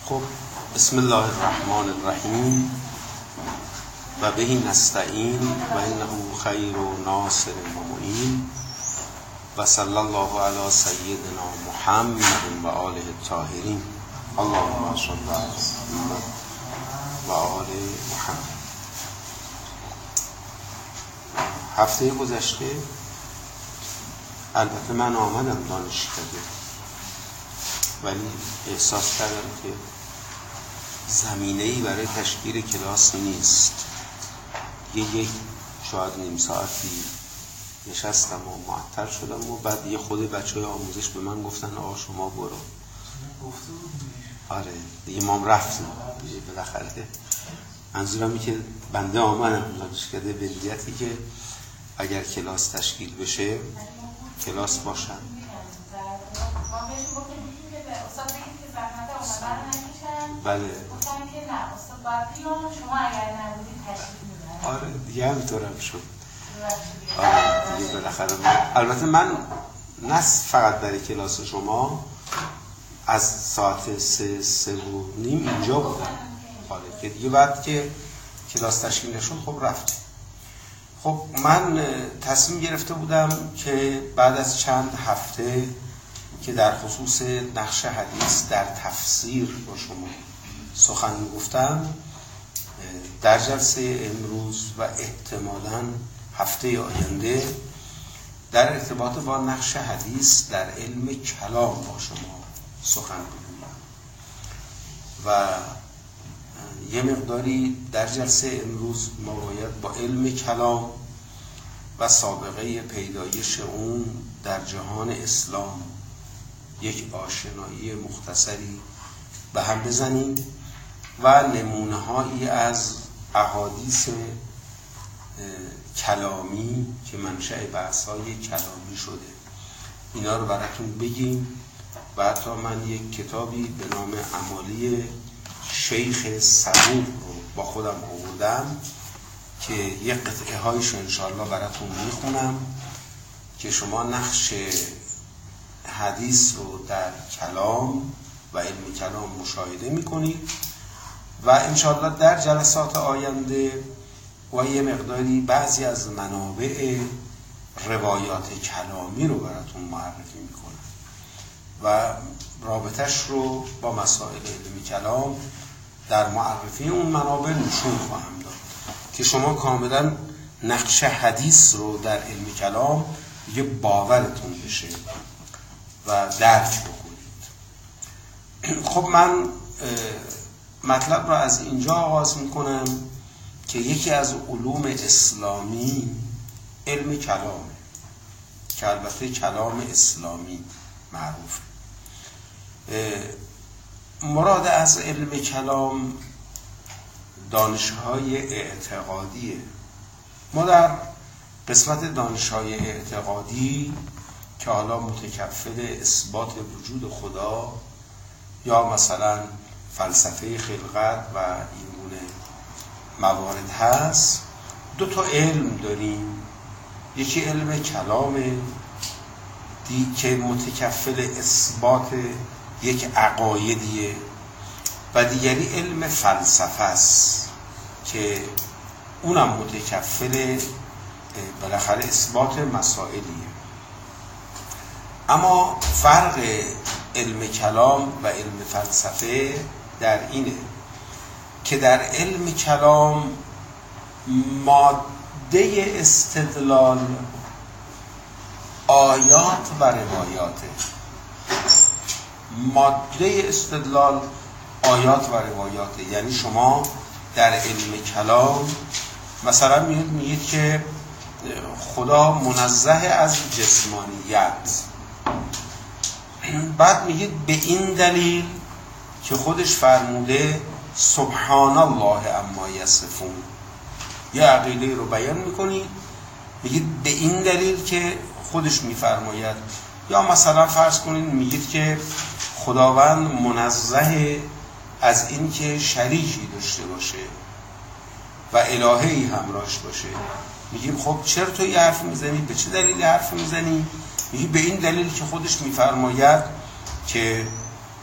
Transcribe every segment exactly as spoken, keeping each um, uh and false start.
خب بسم الله الرحمن الرحیم و به نستعین و انه خیر و ناصر و معین و صلی الله علی سیدنا محمد و آله الطاهرین. اللهم صل علی محمد و آل محمد. هفته گذشته البته من آمدم دانشکده، ولی احساس کردم که زمینه‌ای برای تشکیل کلاس نیست. یه یک شاید نیم ساعتی نشستم و معطل شدم و بعد یه خود بچه های آموزش به من گفتن آقا شما برو. آره دیگه ما هم رفتیم بالاخره. منظورم اینه که بنده آمدم دانشکده به نیتی که اگر کلاس تشکیل بشه کلاس باشن. بله آره دیگه همینطورم شد. آره دیگه بالاخره البته من نه فقط برای کلاس شما از ساعت سه سه و نیم اینجا بودم، حالا که دیگه بعد که کلاس تشکیل نشد خب رفتم. خب من تصمیم گرفته بودم که بعد از چند هفته که در خصوص نقش حدیث در تفسیر با شما سخن گفتم، در جلسه امروز و احتمالاً هفته آینده در ارتباط با نقش حدیث در علم کلام با شما سخن بگویم و یه مقداری در جلسه امروز ما باید با علم کلام و سابقه پیدایش اون در جهان اسلام یک آشنایی مختصری به هم بزنیم و نمونه هایی از احادیث کلامی که منشأ بحث های کلامی شده اینا رو براتون بگیم. و حتی من یک کتابی به نام امالی شیخ صدوق رو با خودم آوردم که یک قطعه هایش انشاءالله براتون میخونم که شما نقش حدیث رو در کلام و علم کلام مشاهده میکنید و انشاءالله در جلسات آینده و یه مقداری بعضی از منابع روایات کلامی رو براتون معرفی میکنم و رابطش رو با مسائل علم کلام در معرفی اون منابع نشون خواهم داد که شما کاملا نقش حدیث رو در علم کلام یه باورتون بشه و درک بکنید. خب من مطلب رو از اینجا آغاز میکنم که یکی از علوم اسلامی علم کلامه که البته کلام اسلامی معروف. مراد از علم کلام دانش‌های اعتقادیه. ما در قسمت دانش‌های اعتقادی که حالا متکفل اثبات وجود خدا یا مثلا فلسفه خلقت و این گونه موارد هست، دو تا علم داریم. یکی علم کلامه دی که متکفل اثبات یک عقایدیه و دیگری علم فلسفه است که اونم متکفل بالاخره اثبات مسائلیه. اما فرق علم کلام و علم فلسفه در اینه که در علم کلام ماده استدلال آیات و روایاته. ماده استدلال آیات و روایاته. یعنی شما در علم کلام مثلا میگید میگید که خدا منزه از جسمانیت، بعد میگید به این دلیل که خودش فرموده سبحان الله عما یصفون، یه عقیده رو بیان میکنید میگید به این دلیل که خودش میفرماید. یا مثلا فرض کنید میگید که خداوند منزه از این که شریکی داشته باشه و الهه‌ای همراهش باشه. میگیم خب چرا تو یه حرف میزنی؟ به چه دلیل حرف میزنی؟ میگی به این دلیل که خودش میفرماید که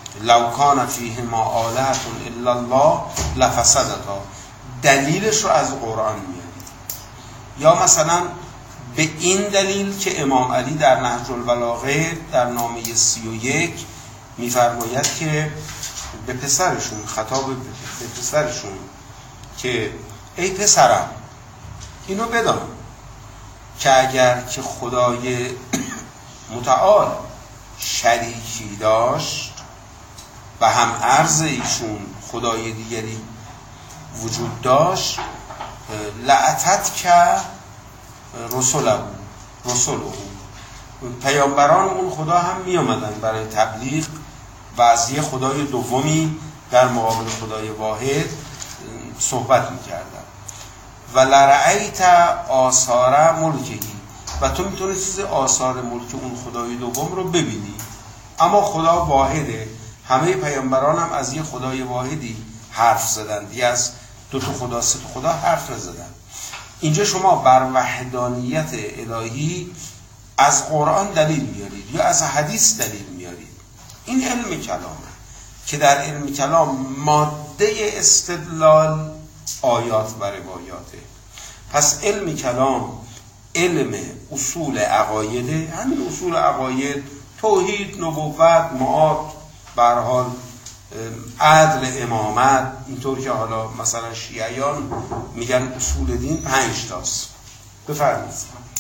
لو کان فیهما آلهة الا الله لفسدتا، دلیلش رو از قرآن میارید. یا مثلا به این دلیل که امام علی در نهج البلاغه در نامه سی و یک میفرماید که به پسرشون، خطاب به پسرشون، که ای پسرم اینو بدان که اگر که خدای متعال شریکی داشت و هم عرض ایشون خدای دیگری وجود داشت، لعتت که رسوله رسوله پیامبران اون خدا هم می آمدن برای تبلیغ و از یه خدای دومی در مقابل خدای واحد صحبت می کردن. و لرأیت آثار ملکی، و تو میتونی چیز آثار ملک اون خدای دوم رو ببینی. اما خدا واحده، همه پیامبران هم از یه خدای واحدی حرف زدن، دیگه از دو تا خدا سه تا خدا حرف نزدن. اینجا شما بر وحدانیت الهی از قرآن دلیل میارید یا از حدیث دلیل میارید. این علم کلامه که در علم کلام ماده استدلال آیات و روایاته. پس علم کلام علم اصول عقایده، همین اصول عقاید، توحید، نبوت، معاد، به هر حال عدل، امامت، اینطور که حالا مثلا شیعیان میگن اصول دین پنج تاست. بفرمایید.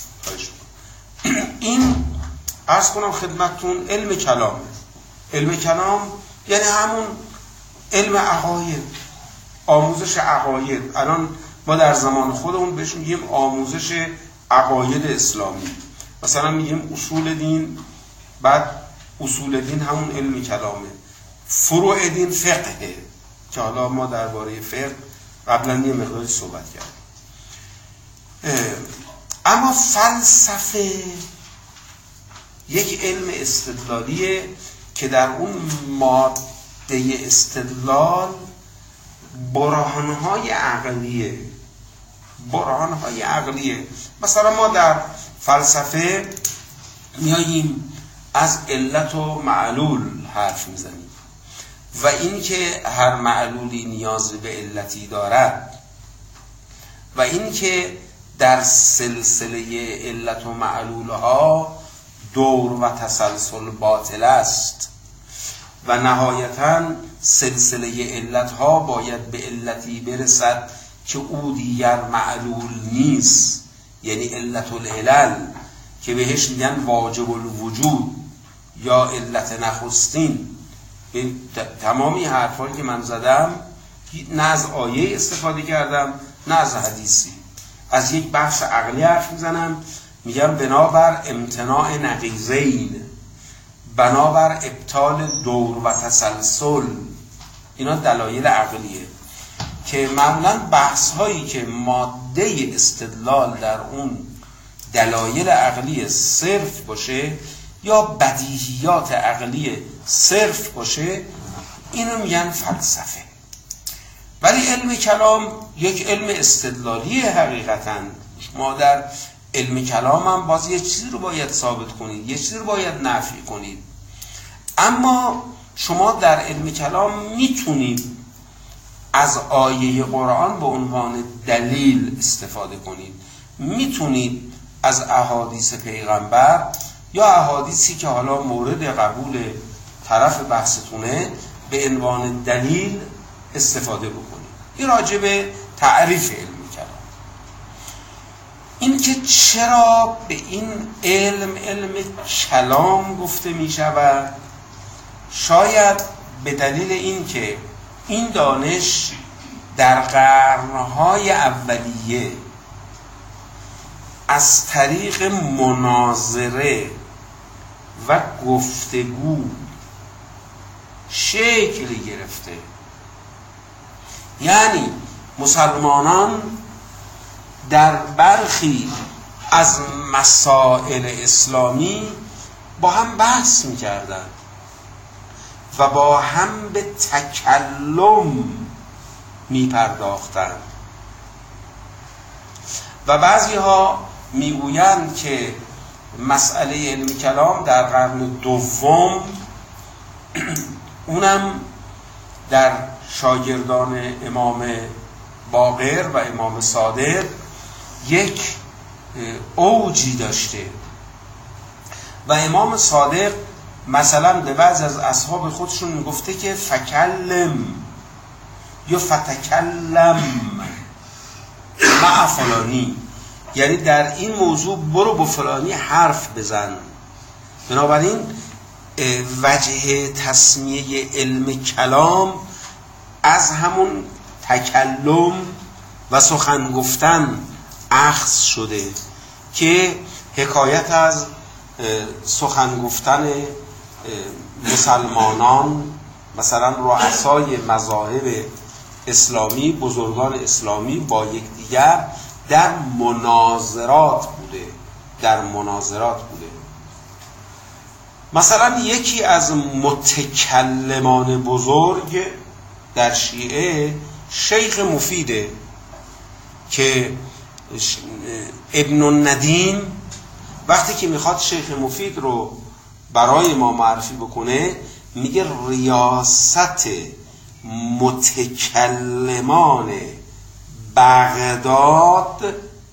این عرض کنم خدمتتون علم کلامه. علم کلام یعنی همون علم عقاید، آموزش عقاید. الان ما در زمان خودمون بهش میگیم آموزش عقاید اسلامی. مثلا میگیم اصول دین، بعد اصول دین همون علم کلامه. فروع دین فقهه که حالا ما درباره فقه قبلا یه مقداری صحبت کردیم. اما فلسفه یک علم استدلالیه که در اون ماده استدلال برهانهای عقلیه برهانهای عقلیه. مثلا ما در فلسفه میاییم از علت و معلول حرف میزنیم و این که هر معلولی نیاز به علتی دارد و این که در سلسله علت و معلولها دور و تسلسل باطل است و نهایتاً سلسله علتها باید به علتی برسد که او دیگر معلول نیست، یعنی علت العلل که بهش میگن واجب الوجود یا علت نخستین. تمامی حرفایی که من زدم نه از آیه استفاده کردم نه از حدیثی، از یک بحث عقلی حرف میزنم. میگم بنابر امتناع نقیضین، بنابر ابطال دور و تسلسل. اینا دلایل عقلیه که معمولا بحث هایی که ماده استدلال در اون دلایل عقلی صرف باشه یا بدیهیات عقلی صرف باشه، اینو میگن فلسفه. ولی علم کلام یک علم استدلالی حقیقتاً. ما در علم کلام هم باز یه چیزی رو باید ثابت کنید، یه چیزی رو باید نفی کنید. اما شما در علم کلام میتونید از آیه قرآن به عنوان دلیل استفاده کنید، میتونید از احادیث پیغمبر یا احادیثی که حالا مورد قبول طرف بحثتونه به عنوان دلیل استفاده بکنید. این راجع به تعریف علم کلام. این که چرا به این علم علم کلام گفته می شود، شاید به دلیل این که این دانش در قرنهای اولیه از طریق مناظره و گفتگو شکل گرفته. یعنی مسلمانان در برخی از مسائل اسلامی با هم بحث می‌کردند و با هم به تکلم می‌پرداختند و بعضی ها میگویند که مسئله علم کلام در قرن دوم اونم در شاگردان امام باقر و امام صادق یک اوجی داشته و امام صادق مثلا به بعض از اصحاب خودشون میگفته که فکلم یا فتکلم مع فلانی، یعنی در این موضوع برو با فلانی حرف بزن. بنابراین وجه تسمیه علم کلام از همون تکلم و سخن گفتن اخذ شده که حکایت از سخن گفتن مسلمانان، مثلا رؤسای مذاهب اسلامی، بزرگان اسلامی با یکدیگر در مناظرات بوده در مناظرات بوده مثلا یکی از متکلمان بزرگ در شیعه شیخ مفیده که ابن الندیم وقتی که میخواد شیخ مفید رو برای ما معرفی بکنه میگه ریاست متکلمان بغداد.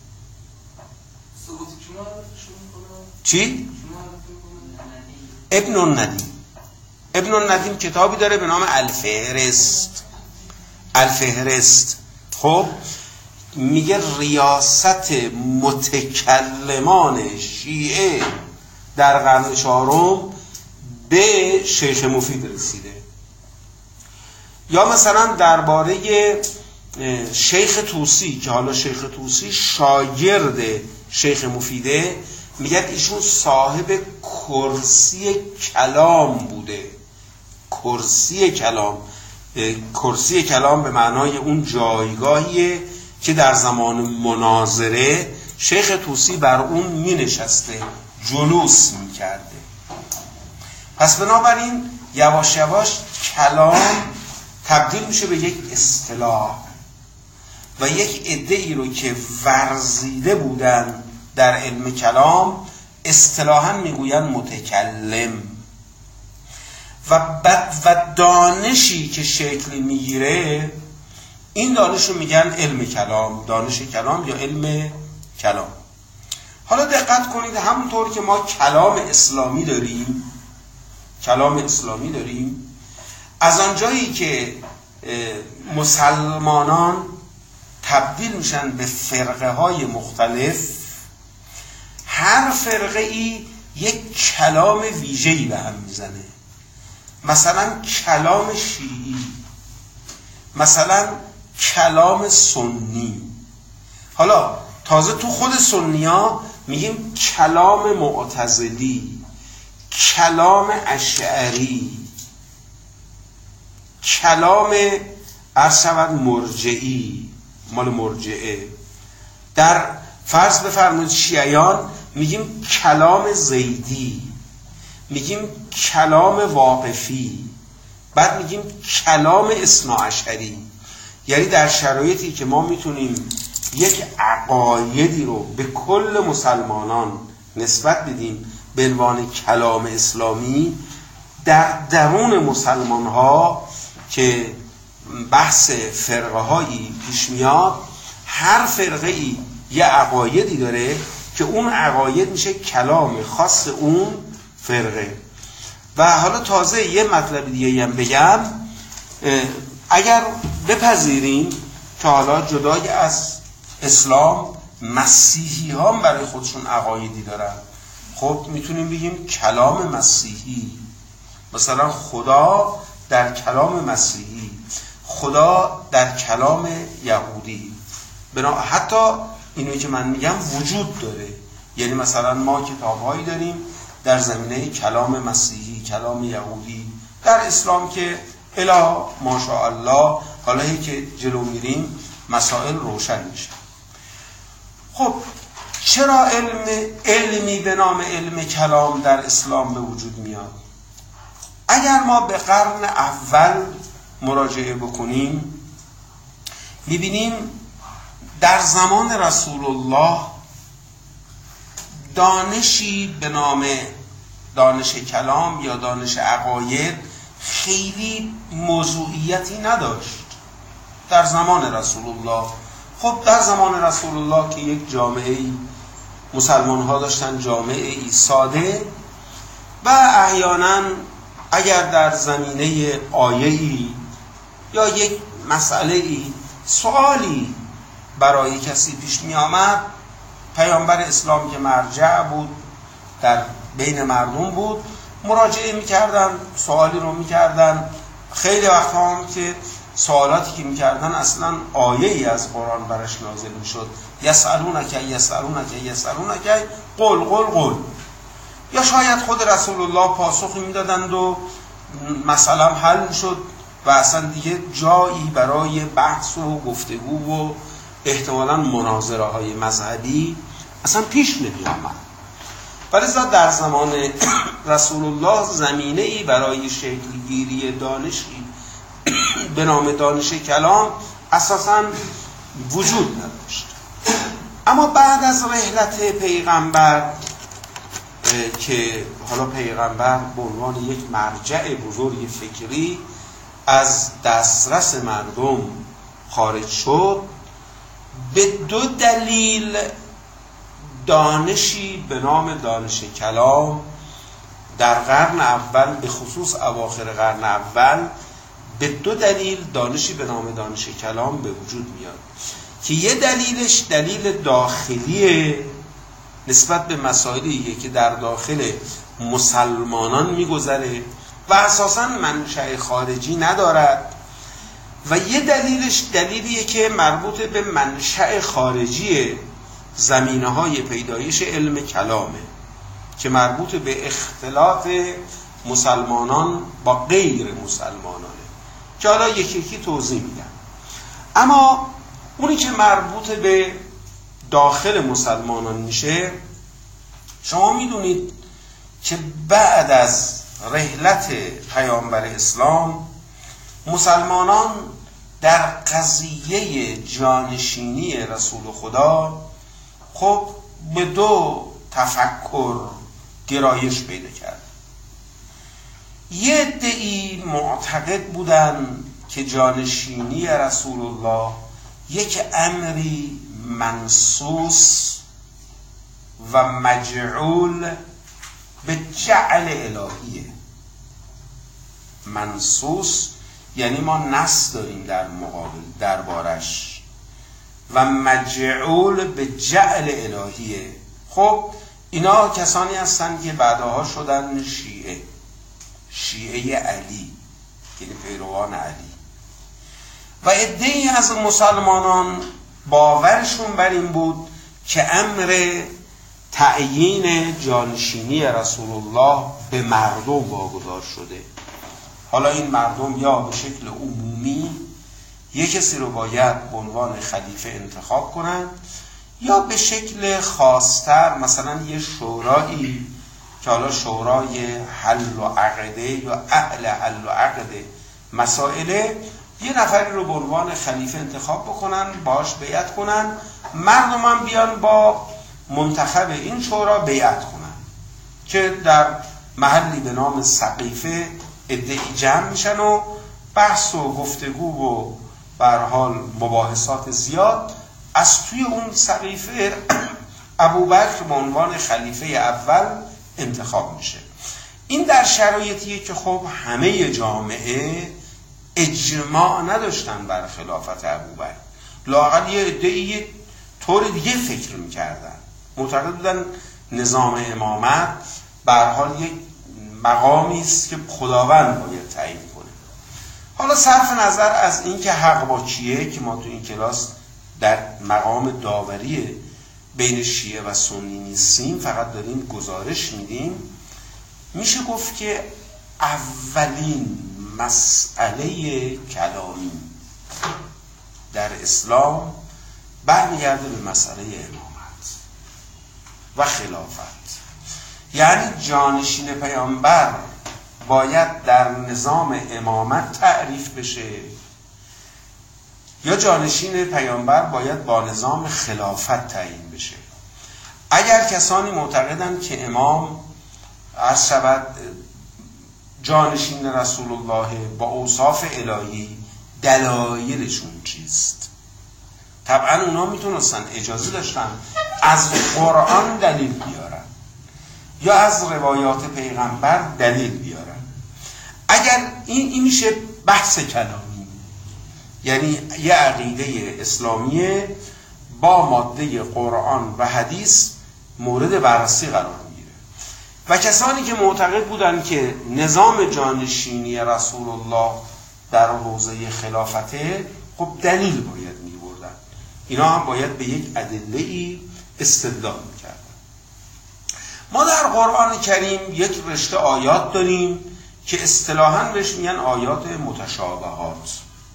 چی؟ ابن الندیم ابن الندیم کتابی داره به نام الفهرست الفهرست خب میگه ریاست متکلمان شیعه در قرن چهارم به شیخ مفید رسیده. یا مثلا درباره شیخ طوسی که حالا شیخ طوسی شاگرد شیخ مفیده، میگه ایشون صاحب کرسی کلام بوده. کرسی کلام کرسی کلام به معنای اون جایگاهیه که در زمان مناظره شیخ طوسی بر اون می نشسته، جلوس می کرده. پس بنابراین یواش یواش کلام تبدیل میشه به یک اصطلاح و یک عده‌ای رو که ورزیده بودن در علم کلام اصطلاحاً میگوین متکلم و بعد و دانشی که شکل میگیره این دانش رو میگن علم کلام، دانش کلام یا علم کلام. حالا دقت کنید، همونطور که ما کلام اسلامی داریم کلام اسلامی داریم از آنجایی که مسلمانان تبدیل میشن به فرقه های مختلف، هر فرقه ای یک کلام ویژه‌ای به هم میزنه. مثلا کلام شیعی، مثلا کلام سنی. حالا تازه تو خود سنی ها میگیم کلام معتزلی، کلام اشعری، کلام ارشد مرجعی، مال مرجعه. در فرض بفرمایید شیعیان میگیم کلام زیدی، میگیم کلام واقفی، بعد میگیم کلام اثناعشری. یعنی در شرایطی که ما میتونیم یک عقایدی رو به کل مسلمانان نسبت بدیم به عنوان کلام اسلامی، در درون مسلمان ها که بحث فرقه هایی پیش میاد، هر فرقه ای یه عقایدی داره که اون عقاید میشه کلام خاص اون فرقه. و حالا تازه یه مطلب دیگه هم بگم، اگر بپذیریم که حالا جدای از اسلام مسیحی ها برای خودشون عقایدی دارن، خب میتونیم بگیم کلام مسیحی، مثلا خدا در کلام مسیحی، خدا در کلام یهودی. بنا حتی اینوی که من میگم وجود داره. یعنی مثلا ما کتاب‌هایی داریم در زمینه کلام مسیحی، کلام یهودی. در اسلام که الا ماشاءالله حالا که جلو میریم مسائل روشن میشه. خب چرا علم علمی به نام علم کلام در اسلام به وجود میاد؟ اگر ما به قرن اول مراجعه بکنیم میبینیم در زمان رسول الله دانشی به نام دانش کلام یا دانش عقاید خیلی موضوعیتی نداشت در زمان رسول الله. خب در زمان رسول الله که یک جامعه مسلمان ها داشتن جامعه ای ساده و احیانا اگر در زمینه آیه‌ای یا یک مسئله ای سوالی برای کسی پیش می آمد، پیامبر اسلام که مرجع بود در بین مردم بود، مراجعه میکردن، سوالی رو میکردن. خیلی وقتا هم که سوالاتی که میکردن اصلا آیه ای از قرآن برش نازل میشد. یسألونک یسألونک یسألونک قل قل قل. یا شاید خود رسول الله پاسخی میدادند و مثلا حل میشد و اصلا دیگه جایی برای بحث و گفتگو و احتمالاً مناظره های مذهبی اصلا پیش نمی آمد. ولذا در زمان رسول الله زمینه‌ای برای شکلگیری دانشی به نام دانش کلام اساساً وجود نداشت. اما بعد از رحلت پیغمبر که حالا پیغمبر به عنوان یک مرجع بزرگ فکری از دسترس مردم خارج شد، به دو دلیل دانشی به نام دانش کلام در قرن اول، به خصوص اواخر قرن اول، به دو دلیل دانشی به نام دانش کلام به وجود میاد که یه دلیلش دلیل داخلی نسبت به مسائلی که در داخل مسلمانان میگذره و اساساً منشأ خارجی ندارد، و یه دلیلش دلیلیه که مربوط به منشأ خارجی زمینه‌های پیدایش علم کلامه که مربوط به اختلاط مسلمانان با غیر مسلمانانه که حالا یکی یکی توضیح میدم. اما اونی که مربوط به داخل مسلمانان میشه، شما میدونید که بعد از رحلت پیامبر اسلام مسلمانان در قضیه جانشینی رسول خدا خب به دو تفکر گرایش پیدا کرد. یه عده‌ای معتقد بودن که جانشینی رسول الله یک امری منصوص و مجعول به جعل الهیه. منصوص یعنی ما نص داریم در مقابل دربارش، و مجعول به جعل الهیه. خب اینا کسانی هستند که بعدها شدن شیعه، شیعه علی، یعنی پیروان علی. و عده‌ای از مسلمانان باورشون بر این بود که امر تعیین جانشینی رسول الله به مردم واگذار شده. حالا این مردم یا به شکل عمومی یک کسی رو باید به عنوان خلیفه انتخاب کنند، یا به شکل خاصتر مثلا یه شورایی که حالا شورای حل و عقده یا اهل حل و عقده مسائله، یه نفری رو به عنوان خلیفه انتخاب بکنن، باش بیعت کنن، مردم هم بیان با منتخب این شورا بیعت کنن که در محلی به نام سقیفه عده‌ای جمع میشن و بحث و گفتگو و به هر حال مباحثات زیاد. از توی اون سقیفه ابوبکر به عنوان خلیفه اول انتخاب میشه. این در شرایطیه که خب همه جامعه اجماع نداشتن بر خلافت ابوبکر، لااقل یه عده‌ای طور دیگه فکر میکردن، معتقد بودن نظام امامت به هر حال یک مقامی است که خداوند باید تعیین کنه. حالا صرف نظر از این که حق با کیه که ما تو این کلاس در مقام داوری بین شیعه و سنی نیستیم، فقط داریم گزارش میدیم، میشه گفت که اولین مسئله کلامی در اسلام برمیگرده به مسئله امامت و خلافت. یعنی جانشین پیامبر باید در نظام امامت تعریف بشه یا جانشین پیامبر باید با نظام خلافت تعیین بشه. اگر کسانی معتقدند که امام عرض شود جانشین رسول الله با اوصاف الهی دلایلشون چیست؟ طبعا اونا میتونستن، اجازه داشتن از قرآن دلیل بیارن یا از روایات پیغمبر دلیل بیارن. اگر این, این میشه بحث کلامی، یعنی یه عقیده اسلامیه با ماده قرآن و حدیث مورد بررسی قرار میگیره. و کسانی که معتقد بودن که نظام جانشینی رسول الله در حوزه خلافته، خب دلیل باید میبردن، اینا هم باید به یک ادله‌ای استدلال میکردن. ما در قرآن کریم یک رشته آیات داریم که اصطلاحاً بهش میگن آیات متشابهات.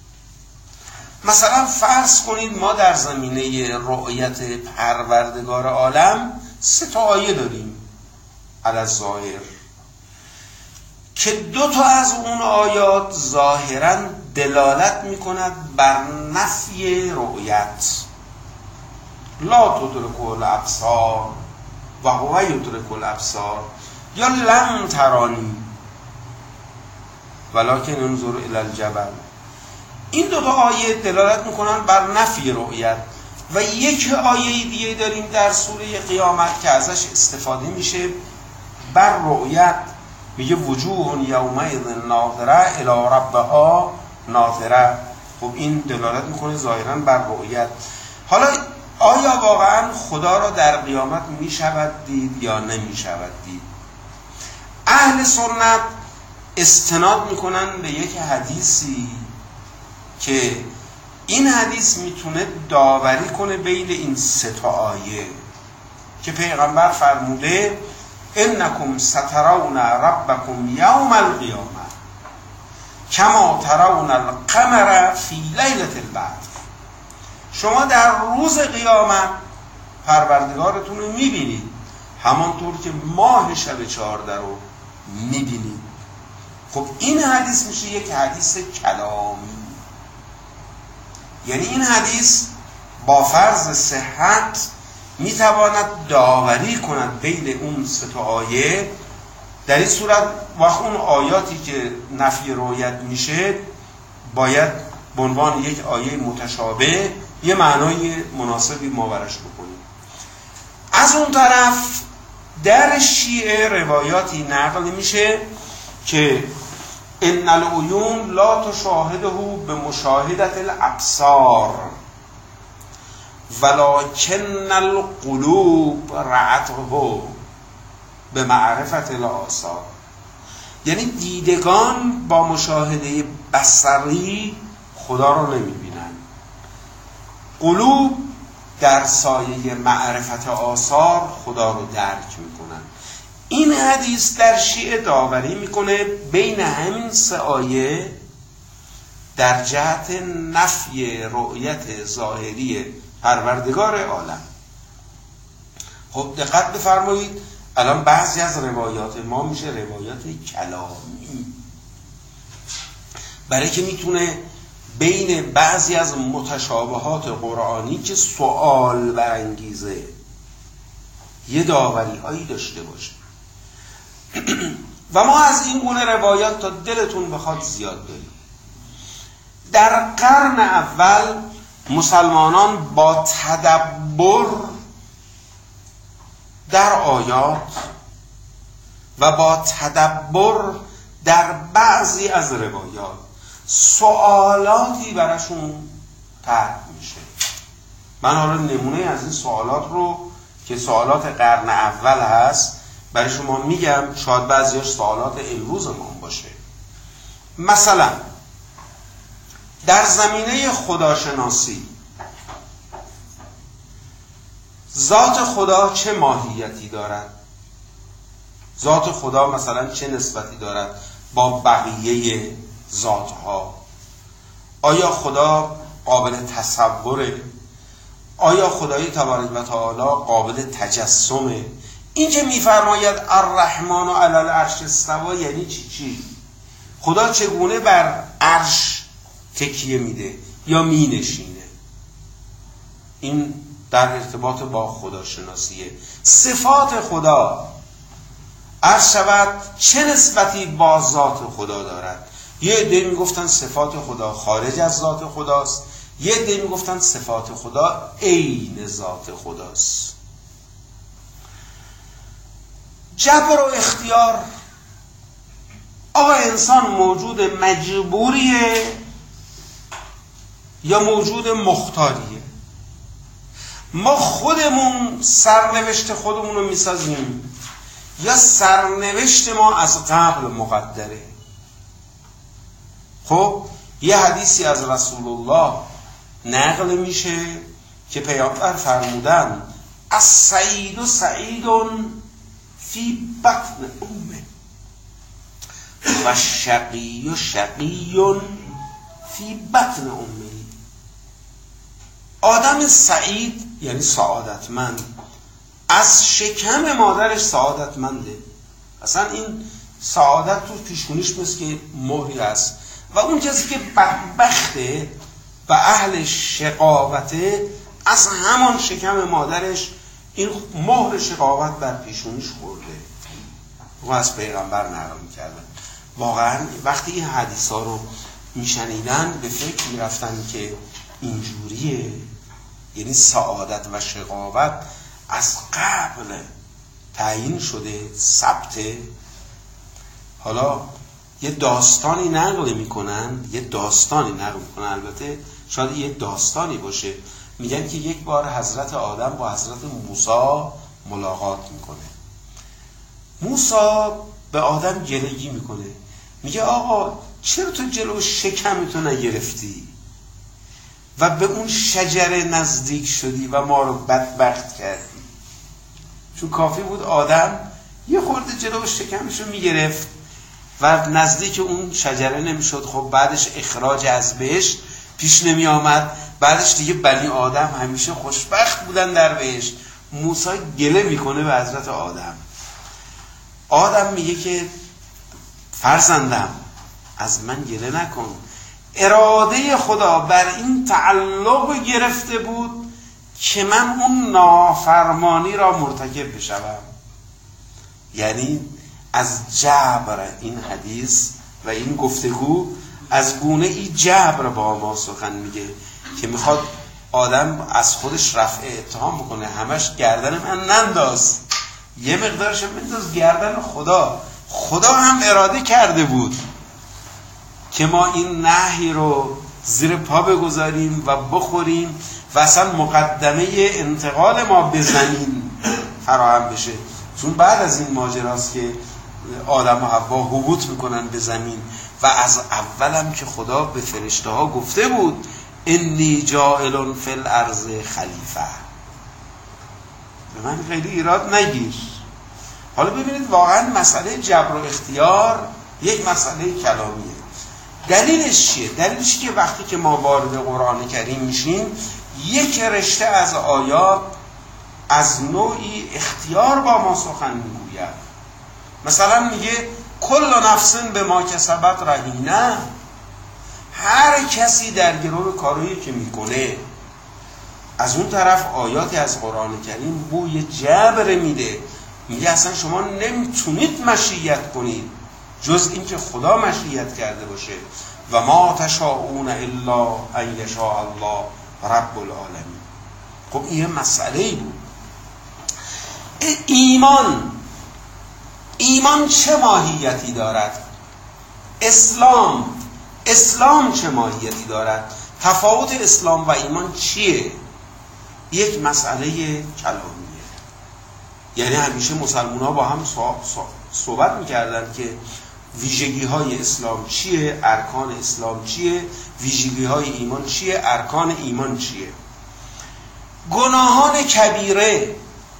مثلا فرض کنید ما در زمینه رؤیت پروردگار عالم سه تا آیه داریم علی الظاهر که دو تا از اون آیات ظاهراً دلالت میکند بر نفی رؤیت. لا تدرک الابصار و هو یدرک الابصار، یا لم ترانی ولکن انظر الی الجبل. این دو تا آیه دلالت میکنن بر نفی رؤیت. و یک آیه دیگه داریم در سوره قیامت که ازش استفاده میشه بر رؤیت، میگه وجوه یومئذ ناظره الی ربها ناظره. خب این دلالت میکنه ظاهرا بر رؤیت. حالا آیا واقعا خدا را در قیامت میشود دید یا نمیشود دید؟ اهل سنت استناد میکنن به یک حدیثی که این حدیث میتونه داوری کنه بین این سه تا آیه که پیغمبر فرموده انکم سترون ربکم یوم القیامه کما ترون القمر فی لیلة البدر. شما در روز قیامت پروردگارتون رو میبینید همانطور که ماه شب چهارده رو میبینید. خب این حدیث میشه یک حدیث کلامی، یعنی این حدیث با فرض صحت میتواند داوری کند بین اون سه تا آیه. در این صورت وقت اون آیاتی که نفی رؤیت میشه باید به عنوان یک آیه متشابه یه معنای مناسبی ما برش بکنیم. از اون طرف در شیعه روایاتی نقل میشه که ان العیون لا تشاهده به مشاهدت الابصار ولکن القلوب رعته به معرفت الآثار. یعنی دیدگان با مشاهده بصری خدا رو نمیبینن، قلوب در سایه معرفت آثار خدا رو درک میکنن. این حدیث در شیعه داوری میکنه بین همین سه آیه در جهت نفی رؤیت ظاهری پروردگار عالم. خب دقت بفرمایید، الان بعضی از روایات ما میشه روایات کلامی، برای که میتونه بین بعضی از متشابهات قرآنی که سوال برانگیزه یه داوری هایی داشته باشه. و ما از این گونه روایات تا دلتون بخواد زیاد داریم. در قرن اول مسلمانان با تدبر در آیات و با تدبر در بعضی از روایات سوالاتی براشون طرح میشه. من حالا نمونه از این سوالات رو که سوالات قرن اول هست برای شما میگم، شاید بعضیش سوالات امروز ما باشه. مثلا در زمینه خداشناسی، ذات خدا چه ماهیتی دارد؟ ذات خدا مثلا چه نسبتی دارد با بقیه ذاتها؟ آیا خدا قابل تصوره؟ آیا خدای تبارک و تعالی قابل تجسمه؟ این که میفرماید الرحمن علی العرش استوی یعنی چی چی؟ خدا چگونه بر عرش تکیه میده یا مینشینه؟ این در ارتباط با خداشناسیه. صفات خدا، عرض شود چه نسبتی با ذات خدا دارد. یه عده میگفتن صفات خدا خارج از ذات خداست، یه عده میگفتن صفات خدا عین ذات خداست. جبر و اختیار، آقا انسان موجود مجبوریه یا موجود مختاریه؟ ما خودمون سرنوشت خودمون رو میسازیم یا سرنوشت ما از قبل مقدره؟ خب یه حدیثی از رسول الله نقل میشه که پیامبر فرمودن السعید و سعیدون فی بطن امه و شقی و شقیون فی بطن امه. آدم سعید یعنی سعادتمند از شکم مادرش سعادتمنده. اصلا این سعادت تو پیشونیش مثل که مهری است. و اون کسی که بدبخته و اهل شقاوته از همان شکم مادرش این مهر شقاوت بر پیشونیش خورده. و از پیغمبر نقل می‌کردن. واقعا وقتی این حدیث ها رو میشنیدن به فکر میرفتن که اینجوریه، یعنی سعادت و شقاوت از قبل تعیین شده، ثبته. حالا یه داستانی نقل میکنن یه داستانی نقل میکنن البته شاید یه داستانی باشه. میگن که یک بار حضرت آدم با حضرت موسی ملاقات میکنه. موسی به آدم گلگی میکنه، میگه آقا چرا تو جلو شکمتو نگرفتی و به اون شجره نزدیک شدی و ما رو بدبخت کردی؟ چون کافی بود آدم یه خورده جلو شکمشو میگرفت و نزدیک اون شجره نمیشد. خب بعدش اخراج از بهشت پیش نمی آمد، بعدش دیگه بنی آدم همیشه خوشبخت بودن در بهشت. موسی گله میکنه به حضرت آدم. آدم میگه که فرزندم از من گله نکن، اراده خدا بر این تعلق گرفته بود که من اون نافرمانی را مرتکب بشوم. یعنی از جبر این حدیث و این گفتگو از گونه ای جبر با ما سخن میگه که میخواد آدم از خودش رفع اتهام بکنه. همش گردن من ننداز، یه مقدارش بنداز گردن خدا. خدا هم اراده کرده بود که ما این نهی رو زیر پا بگذاریم و بخوریم و اصلا مقدمه انتقال ما به زمین فراهم بشه. چون بعد از این ماجراست که آدم و حوا هبوط میکنن به زمین و از اولم که خدا به فرشته ها گفته بود انی جاعل فی الارض خلیفه. به من خیلی ایراد نگیر. حالا ببینید واقعا مسئله جبر و اختیار یک مسئله کلامیه. دلیلش چیه؟ دلیلش که وقتی که ما وارد قرآن کریم میشیم یک رشته از آیات از نوعی اختیار با ما سخن میگوید. مثلا میگه کل نفس به ما کسبت رهینه، هر کسی در گرو کاری که میکنه. از اون طرف آیاتی از قرآن کریم بوی جبر میده، میگه اصلا شما نمیتونید مشیت کنید جز اینکه خدا مشیت کرده باشه. و ما تشاءون الا ان یشاء الله رب العالمین. خب این مسئله بود. ایمان ایمان چه ماهیتی دارد؟ اسلام اسلام چه ماهیتی دارد؟ تفاوت اسلام و ایمان چیه؟ یک مسئله کلامیه. یعنی همیشه مسلمان ها با هم صحبت میکردن که ویژگی های اسلام چیه، ارکان اسلام چیه، ویژگی های ایمان چیه، ارکان ایمان چیه. گناهان کبیره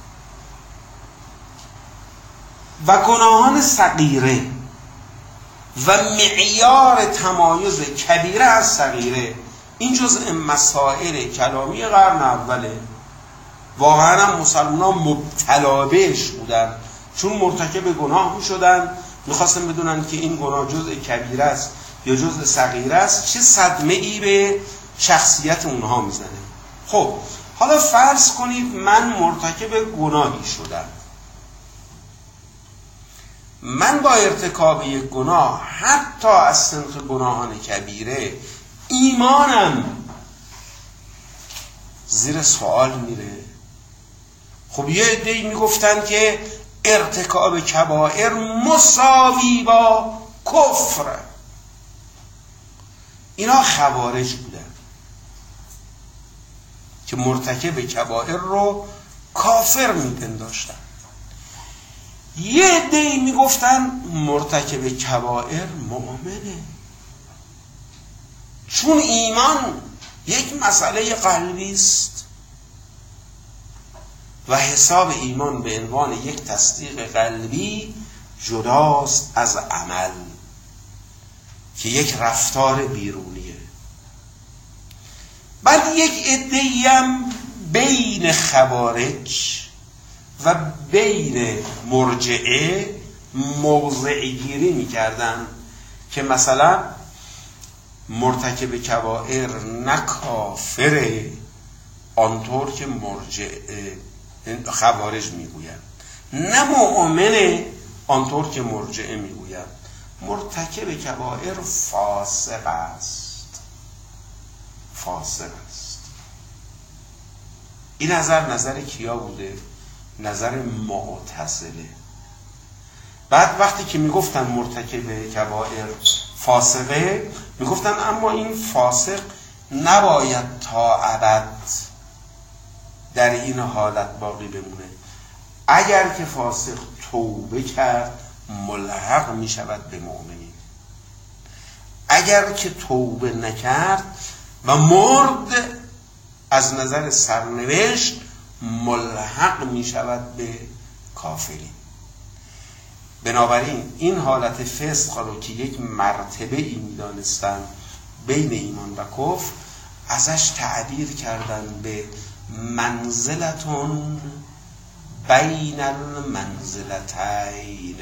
و گناهان صغیره و معیار تمایز کبیره از صغیره این جزء مسائل کلامی قرن اوله. واقعا هم مسلمان ها مبتلا بهش بودن، چون مرتکب گناه می شدن، میخواستن بدونن که این گناه جزء کبیره است یا جزء صغیره است، چه صدمه ای به شخصیت اونها میزنه. خب حالا فرض کنید من مرتکب گناهی شدم، من با ارتکاب یک گناه حتی از سنخ گناهان کبیره ایمانم زیر سوال میره. خب یه عده‌ای میگفتن که ارتکاب کبائر مساوی با کفر. اینا خوارج بودن که مرتکب کبائر رو کافر میپنداشتن. یه عده‌ای میگفتن مرتکب کبائر مؤمنه، چون ایمان یک مسئله قلبی است و حساب ایمان به عنوان یک تصدیق قلبی جداست از عمل که یک رفتار بیرونیه. بعد یک عده‌ای هم بین خوارج و بین مرجعه موضع گیری میکردن که مثلا مرتکب کبائر نه کافره آنطور که مرجعه خوارج میگویند، نه مؤمنه آنطور که مرجعه میگویند. مرتکب کبائر فاسق است، فاسق است. این نظر نظر کیا بوده؟ نظر معتزله. بعد وقتی که میگفتن مرتکب کبائر فاسقه، میگفتن اما این فاسق نباید تا ابد در این حالت باقی بمونه. اگر که فاسق توبه کرد ملحق میشود به مؤمنین، اگر که توبه نکرد و مرد از نظر سرنوشت ملحق میشود به کافرین. بنابراین این حالت فسق رو که یک مرتبه ای میدانستن بین ایمان و کفر، ازش تعبیر کردن به منزلتون بین المنزلتین.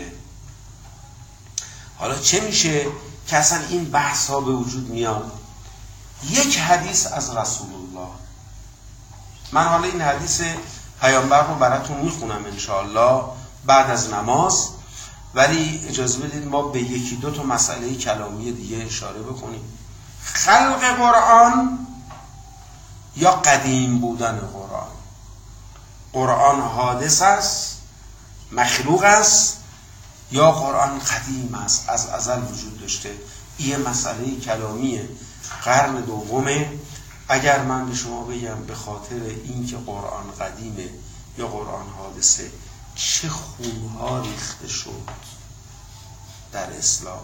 حالا چه میشه که اصلا این بحث ها به وجود میاد؟ یک حدیث از رسول الله. من حالا این حدیث پیامبر رو براتون میخونم انشاءالله بعد از نماز، ولی اجازه بدید ما به یکی دو تا مسئله کلامی دیگه اشاره بکنیم. خلق قرآن یا قدیم بودن قرآن. قرآن حادث است، مخلوق است، یا قرآن قدیم است، از ازل وجود داشته. این مسئله کلامیه، قرن دومه. اگر من به شما بگم به خاطر اینکه قرآن قدیمه یا قرآن حادثه چه خونها ریخته شد در اسلام.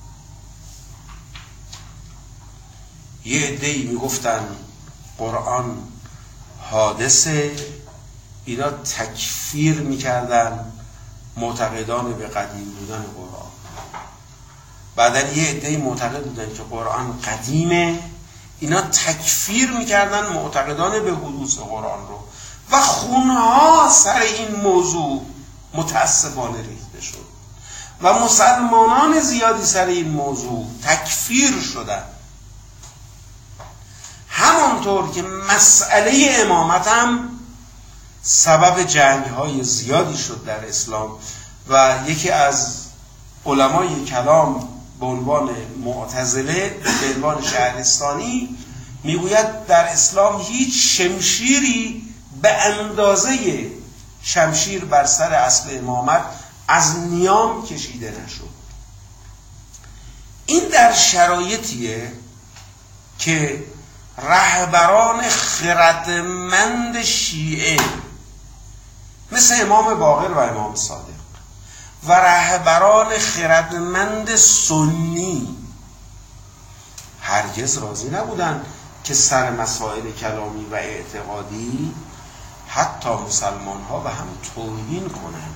یه عده‌ای میگفتن قرآن حادثه، اینا تکفیر میکردن معتقدان به قدیم بودن قرآن. بعدن یه عده‌ای معتقد بودن که قرآن قدیمه، اینا تکفیر میکردن معتقدان به حدوث قرآن رو و خونها سر این موضوع متاسفانه ریخته شد و مسلمانان زیادی سر این موضوع تکفیر شدن. همانطور که مسئله امامت هم سبب جنگ های زیادی شد در اسلام و یکی از علمای کلام به عنوان معتزله به عنوان شهرستانی میگوید در اسلام هیچ شمشیری به اندازه شمشیر بر سر اصل امامت از نیام کشیده نشد. این در شرایطیه که رهبران خردمند شیعه مثل امام باقر و امام صادق و رهبران خردمند سنی هرگز راضی نبودند که سر مسائل کلامی و اعتقادی حتی مسلمان ها به هم توهین کنند،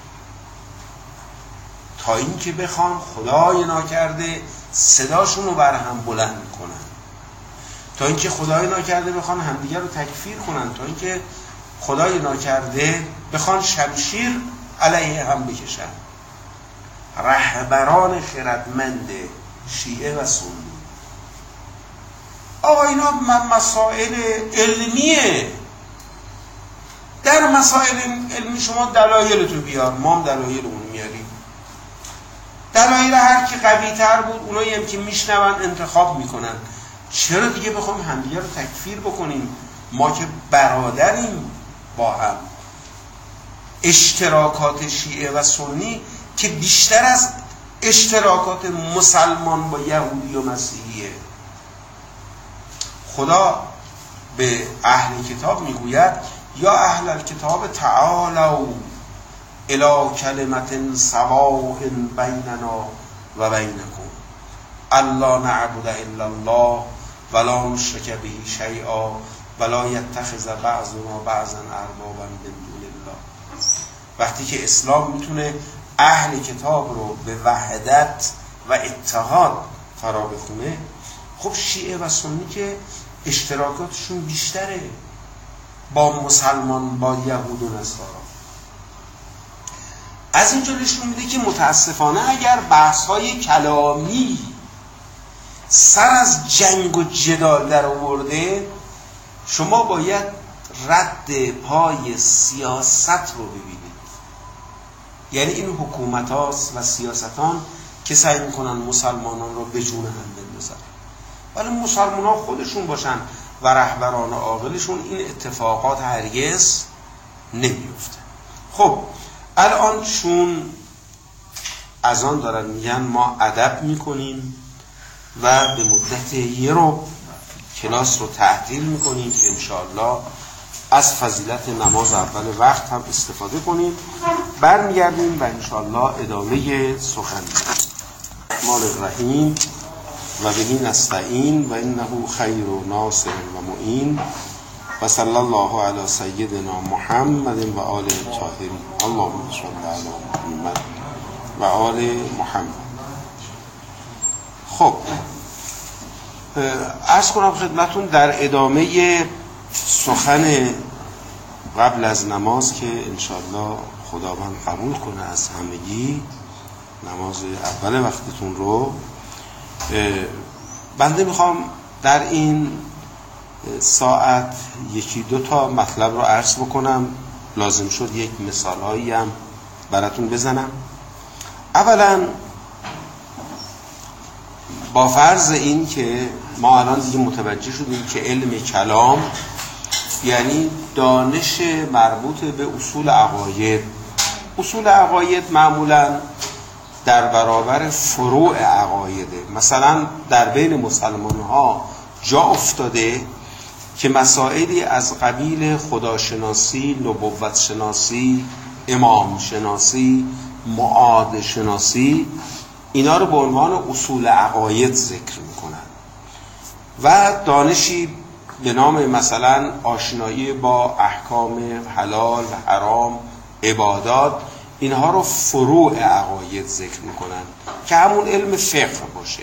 تا اینکه بخوان خدای ناکرده صداشون رو بر هم بلند کنن، تا اینکه خدای ناکرده بخوان همدیگر رو تکفیر کنن، تا اینکه خدای ناکرده بخوان شمشیر علیه هم بکشن. رهبران خردمند شیعه و سنی. آقا اینا مسائل علمیه، در مسائل علمی شما دلایل تو بیار، ما هم دلایل اون میاریم. دلایل هر کی قوی تر بود اونایی هم که میشنون انتخاب میکنن. چرا دیگه بخوام همدیگه رو تکفیر بکنیم؟ ما که برادریم با هم. اشتراکات شیعه و سنی که بیشتر از اشتراکات مسلمان با یهودی و مسیحیه. خدا به اهل کتاب میگوید یا اهل الکتاب تعالوا الی کلمة سواء بیننا و بینکم الا نعبد الا الله ولا نشرک به شیئا ولا یتخذ بعضنا بعضا اربابا من دون الله. وقتی که اسلام میتونه اهل کتاب رو به وحدت و اتحاد فرا بخونه، خب شیعه و سنی که اشتراکاتشون بیشتره با مسلمان، با یهود و نصارا. از اینجا نشون میده که متاسفانه اگر بحث‌های کلامی سر از جنگ و جدال در آورده، شما باید رد پای سیاست رو ببینید. یعنی این حکومت هاست و سیاستان که سعی میکنن مسلمانان رو به جون هم بندازن، ولی مسلمان ها خودشون باشن و رهبران عاقلشون این اتفاقات هرگز نمیفته. خب الان چون از آن دارن میگن ما ادب میکنیم و به مدت یه رو کلاس رو تعطیل میکنیم که انشاءالله از فضیلت نماز اول وقت هم استفاده کنیم، برمیگردیم و انشاءالله ادامه سخن الرحمن الرحیم و بهی نستعین و انه خیر ناصر و معین و صلی الله علی سیدنا محمد و آل طاهرین. اللهم صل علی محمد و آل محمد. خب عرض کنم خدمتون در ادامه سخن قبل از نماز که انشاءالله خداوند قبول کنه از همگی نماز اول وقتتون رو، بنده میخوام در این ساعت یکی دو تا مطلب رو عرض بکنم، لازم شد یک مثال هایی هم براتون بزنم. اولا با فرض این که ما الان دیگه متوجه شدیم که علم کلام یعنی دانش مربوط به اصول عقاید. اصول عقاید معمولا در برابر فروع عقایده. مثلا در بین مسلمان ها جا افتاده که مسائلی از قبیل خداشناسی، نبوت شناسی، امام شناسی، معاد شناسی، اینا رو به عنوان اصول عقاید ذکر میکنن و دانشی به نام مثلا آشنایی با احکام حلال و حرام، عبادات، اینها رو فروع عقاید ذکر میکنن که همون علم فقه باشه.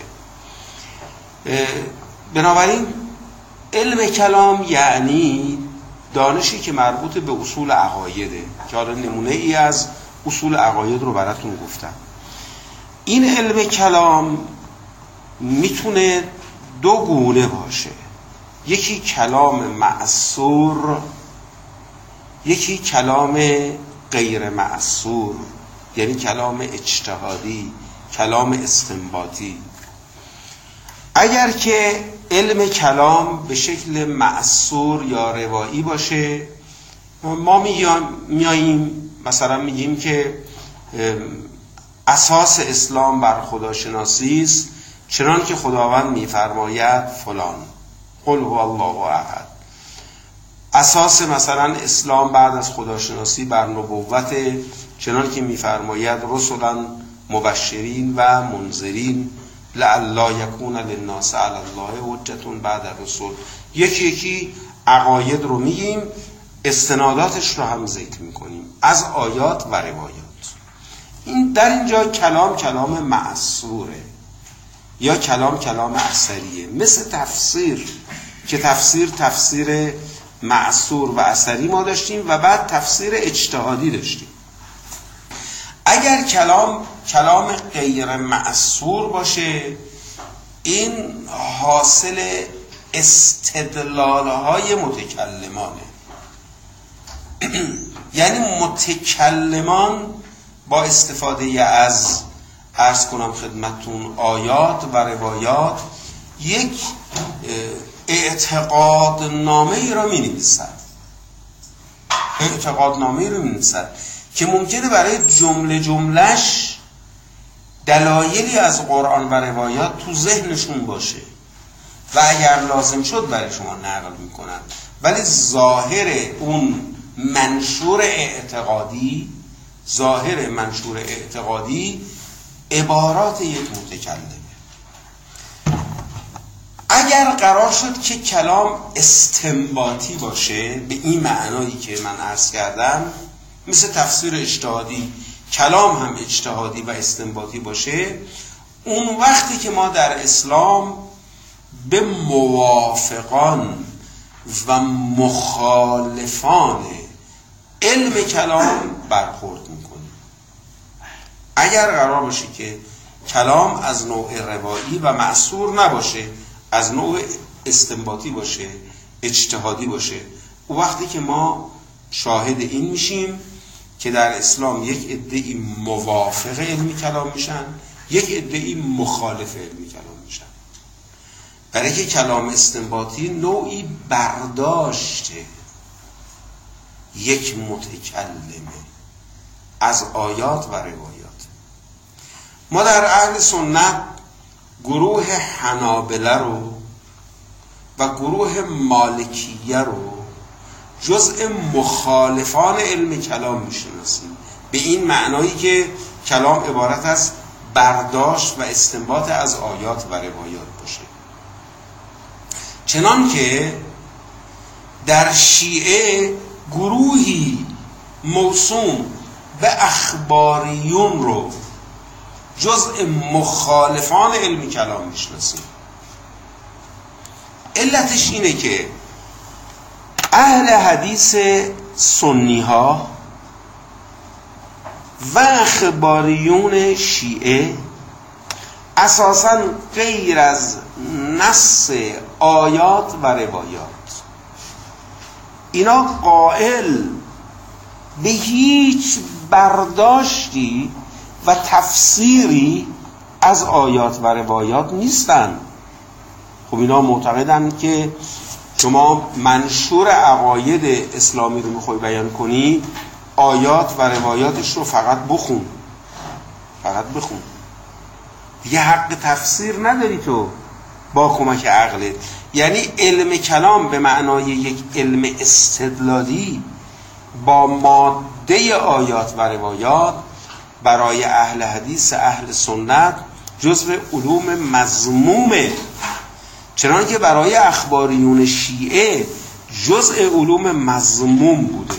بنابراین علم کلام یعنی دانشی که مربوط به اصول عقایده که حالا نمونه ای از اصول عقاید رو براتون گفتم. این علم کلام میتونه دو گونه باشه، یکی کلام مأثور، یکی کلام غیر مأثور، یعنی کلام اجتهادی، کلام استنباطی. اگر که علم کلام به شکل مأثور یا روایی باشه، ما میاییم مثلا میگیم که اساس اسلام بر خداشناسی است، چنان که خداوند میفرماید فلان، قل هو الله احد. اساس مثلا اسلام بعد از خداشناسی بر نبوت، چنان که میفرماید رسلا مبشرین و منذرین لعلی یکون للناس علی الله حجة بعد الرسل. یکی یکی عقاید رو میگیم، استناداتش رو هم ذکر میکنیم از آیات و روایات. این در اینجا کلام کلام مأثوره یا کلام کلام اثریه، مثل تفسیر که تفسیر تفسیر مأثور و اثری ما داشتیم و بعد تفسیر اجتهادی داشتیم. اگر کلام کلام غیر مأثور باشه، این حاصل استدلال‌های متکلمانه. یعنی متکلمان با استفاده از عرض کنم خدمتون آیات و روایات یک اعتقاد نامه ای را می نویسد اعتقاد نامه ای را می نویسد که ممکنه برای جمله جملش دلایلی از قرآن و روایات تو ذهنشون باشه و اگر لازم شد برای شما نقل میکنن، ولی ظاهر اون منشور اعتقادی ظاهر منشور اعتقادی عبارات یک متکلمه. اگر قرار شد که کلام استنباطی باشه به این معنایی که من عرض کردم، مثل تفسیر اجتهادی کلام هم اجتهادی و استنباطی باشه، اون وقتی که ما در اسلام به موافقان و مخالفان علم کلام برخورد میکنیم. اگر قرار باشه که کلام از نوع روایی و معصور نباشه، از نوع استنباطی باشه، اجتهادی باشه، اون وقتی که ما شاهد این میشیم که در اسلام یک عده‌ای موافق علم کلام میشن، یک عده‌ای مخالف علم کلام میشن. برای که کلام استنباطی نوعی برداشته یک متکلمه از آیات و روایات. ما در اهل سنت گروه حنابله رو و گروه مالکیه رو جزء مخالفان علم کلام میشناسیم، به این معنایی که کلام عبارت از برداشت و استنباط از آیات و روایات باشه. چنان که در شیعه گروهی موسوم به اخباریون رو جزء مخالفان علم کلام میشناسیم. علتش اینه که اهل حدیث سنی ها و اخباریون شیعه اساساً غیر از نص آیات و روایات اینا قائل به هیچ برداشتی و تفسیری از آیات و روایات نیستن. خب اینا معتقدن که شما منشور عقاید اسلامی رو میخوای بیان کنی، آیات و روایاتش رو فقط بخون، فقط بخون، دیگه حق تفسیر نداری تو با کمک عقلت. یعنی علم کلام به معنای یک علم استدلالی با ماده آیات و روایات برای اهل حدیث اهل سنت جزو علوم مذمومه، چنان که برای اخباریون شیعه جزء علوم مذموم بوده.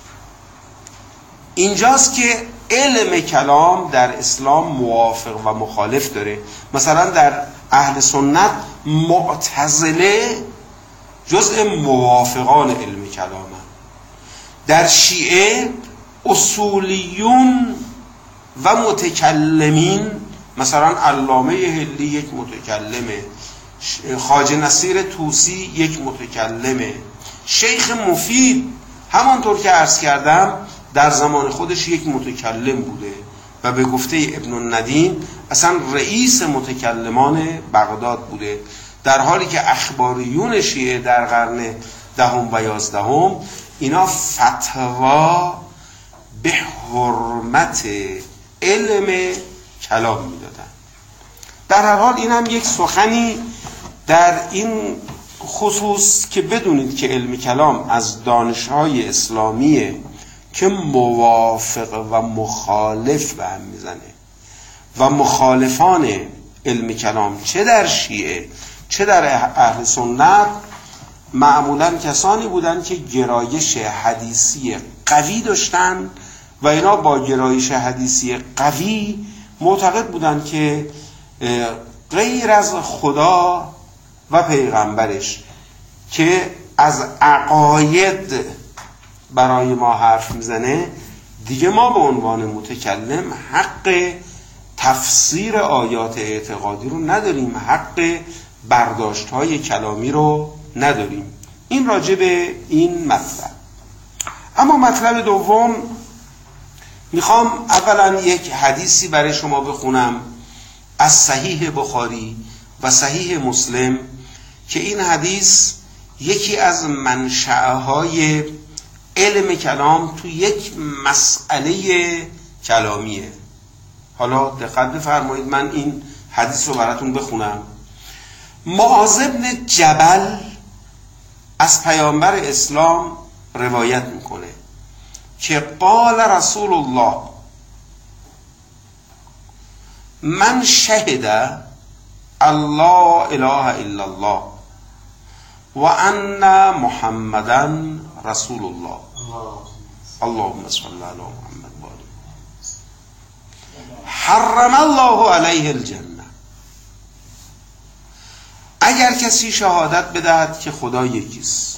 اینجاست که علم کلام در اسلام موافق و مخالف داره. مثلا در اهل سنت معتزله جزء موافقان علم کلامه، در شیعه اصولیون و متکلمین، مثلا علامه هلی یک متکلمه، خواجه نصیر طوسی یک متکلمه، شیخ مفید همانطور که عرض کردم در زمان خودش یک متکلم بوده و به گفته ابن الندیم اصلا رئیس متکلمان بغداد بوده، در حالی که اخباریون شیعه در قرن دهم و یازدهم اینا فتوا به حرمت علم کلام میدادن. در هر حال این هم یک سخنی در این خصوص که بدونید که علم کلام از دانش‌های اسلامیه که موافق و مخالف به هم میزنه و مخالفان علم کلام چه در شیعه چه در اهل سنت معمولاً کسانی بودند که گرایش حدیثی قوی داشتن و اینا با گرایش حدیثی قوی معتقد بودند که غیر از خدا و پیغمبرش که از عقاید برای ما حرف میزنه، دیگه ما به عنوان متکلم حق تفسیر آیات اعتقادی رو نداریم، حق برداشت‌های کلامی رو نداریم. این راجع به این مطلب. اما مطلب دوم میخوام اولا یک حدیثی برای شما بخونم از صحیح بخاری و صحیح مسلم که این حدیث یکی از منشأهای علم کلام تو یک مسئله کلامیه. حالا دقت بفرمایید، من این حدیث رو براتون بخونم. معاذ بن جبل از پیامبر اسلام روایت میکنه که قال رسول الله من شهد الله اله الا الله و ان محمدا رسول الله اللهم صل علی محمد و آله حرم الله علیه الجنه. اگر کسی شهادت بدهد که خدا یکیست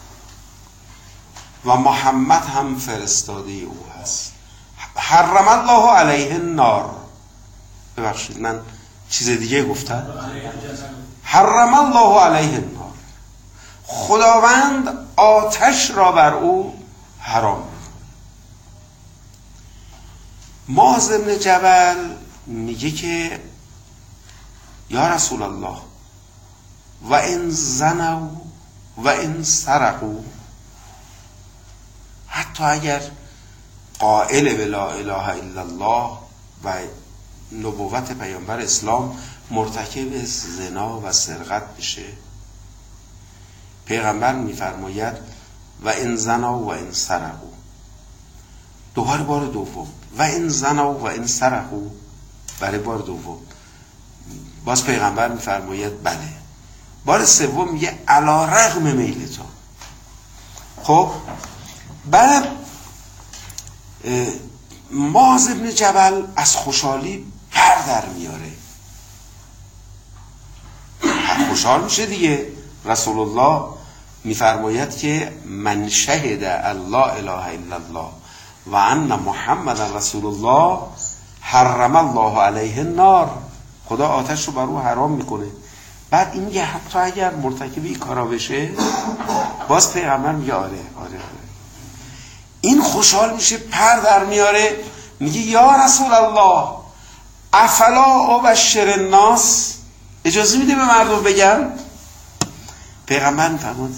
و محمد هم فرستاده او هست، حرم الله علیه النار. ببخشید من چیز دیگه گفتم. حرم الله علیه النار، خداوند آتش را بر او حرام می‌کند. معاذ بن جبل میگه که یا رسول الله و ان زنوا و ان سرقوا، حتی اگر قائل به لا اله الا الله و نبوت پیامبر اسلام مرتکب زنا و سرقت بشه، پیغمبر میفرماید و ان زنا و ان سرقوا، دوباره بار دوم و ان زنا و ان سرقوا، برای بار دوم باز پیغمبر میفرماید بله، بار سوم میگه علی رغم میل تو. خب بعد معاذ بن جبل از خوشحالی پر در میاره، خوشحال میشه دیگه. رسول الله میفرماید که من شهد الله اله الا الله و ان محمد رسول الله حرم الله علیه النار، خدا آتش رو بر او حرام میکنه. بعد این میگه حتی اگر مرتکب این کارا بشه، باز پیغمبر میگه آره آره آره. این خوشحال میشه، پر در میاره، میگه یا رسول الله افلا ابشر الناس، اجازه میده به مردم بگم؟ پیغمبر میفرماد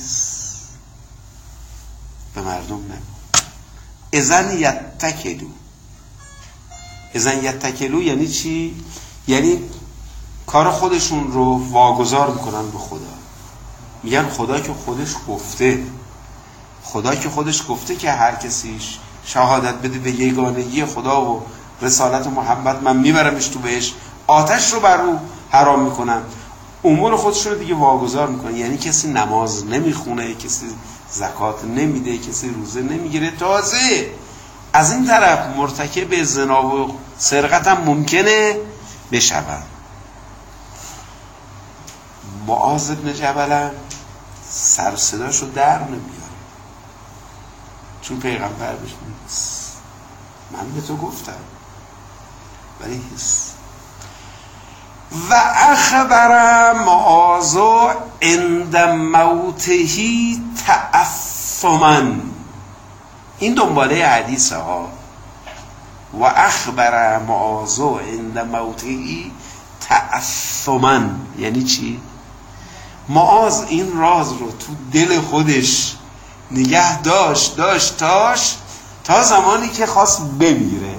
به مردم نه، اذن یتکلو. اذن یتکلو یعنی چی؟ یعنی کار خودشون رو واگذار میکنن به خدا، میگن خدا که خودش گفته، خدا که خودش گفته که هر کسیش شهادت بده به یگانگی خدا و رسالت محمد من میبرمش تو بهش، آتش رو بر او حرام میکنم، امور خودش رو دیگه واگذار میکنه. یعنی کسی نماز نمیخونه، کسی زکات نمیده، کسی روزه نمیگیره، تازه از این طرف مرتکب زنا و سرقت هم ممکنه بشون. معاذ بن جبل سر صداشو در نمیاره، چون پیغمبر بهش میگه من به تو گفتم ولی هست. و اخبر معاذ عند موته تعفما، این دنباله حدیث ها. و اخبر معاذ عند موته تعفما یعنی چی؟ معاذ این راز رو تو دل خودش نگه داشت داشت تاش تا زمانی که خواست بمیره.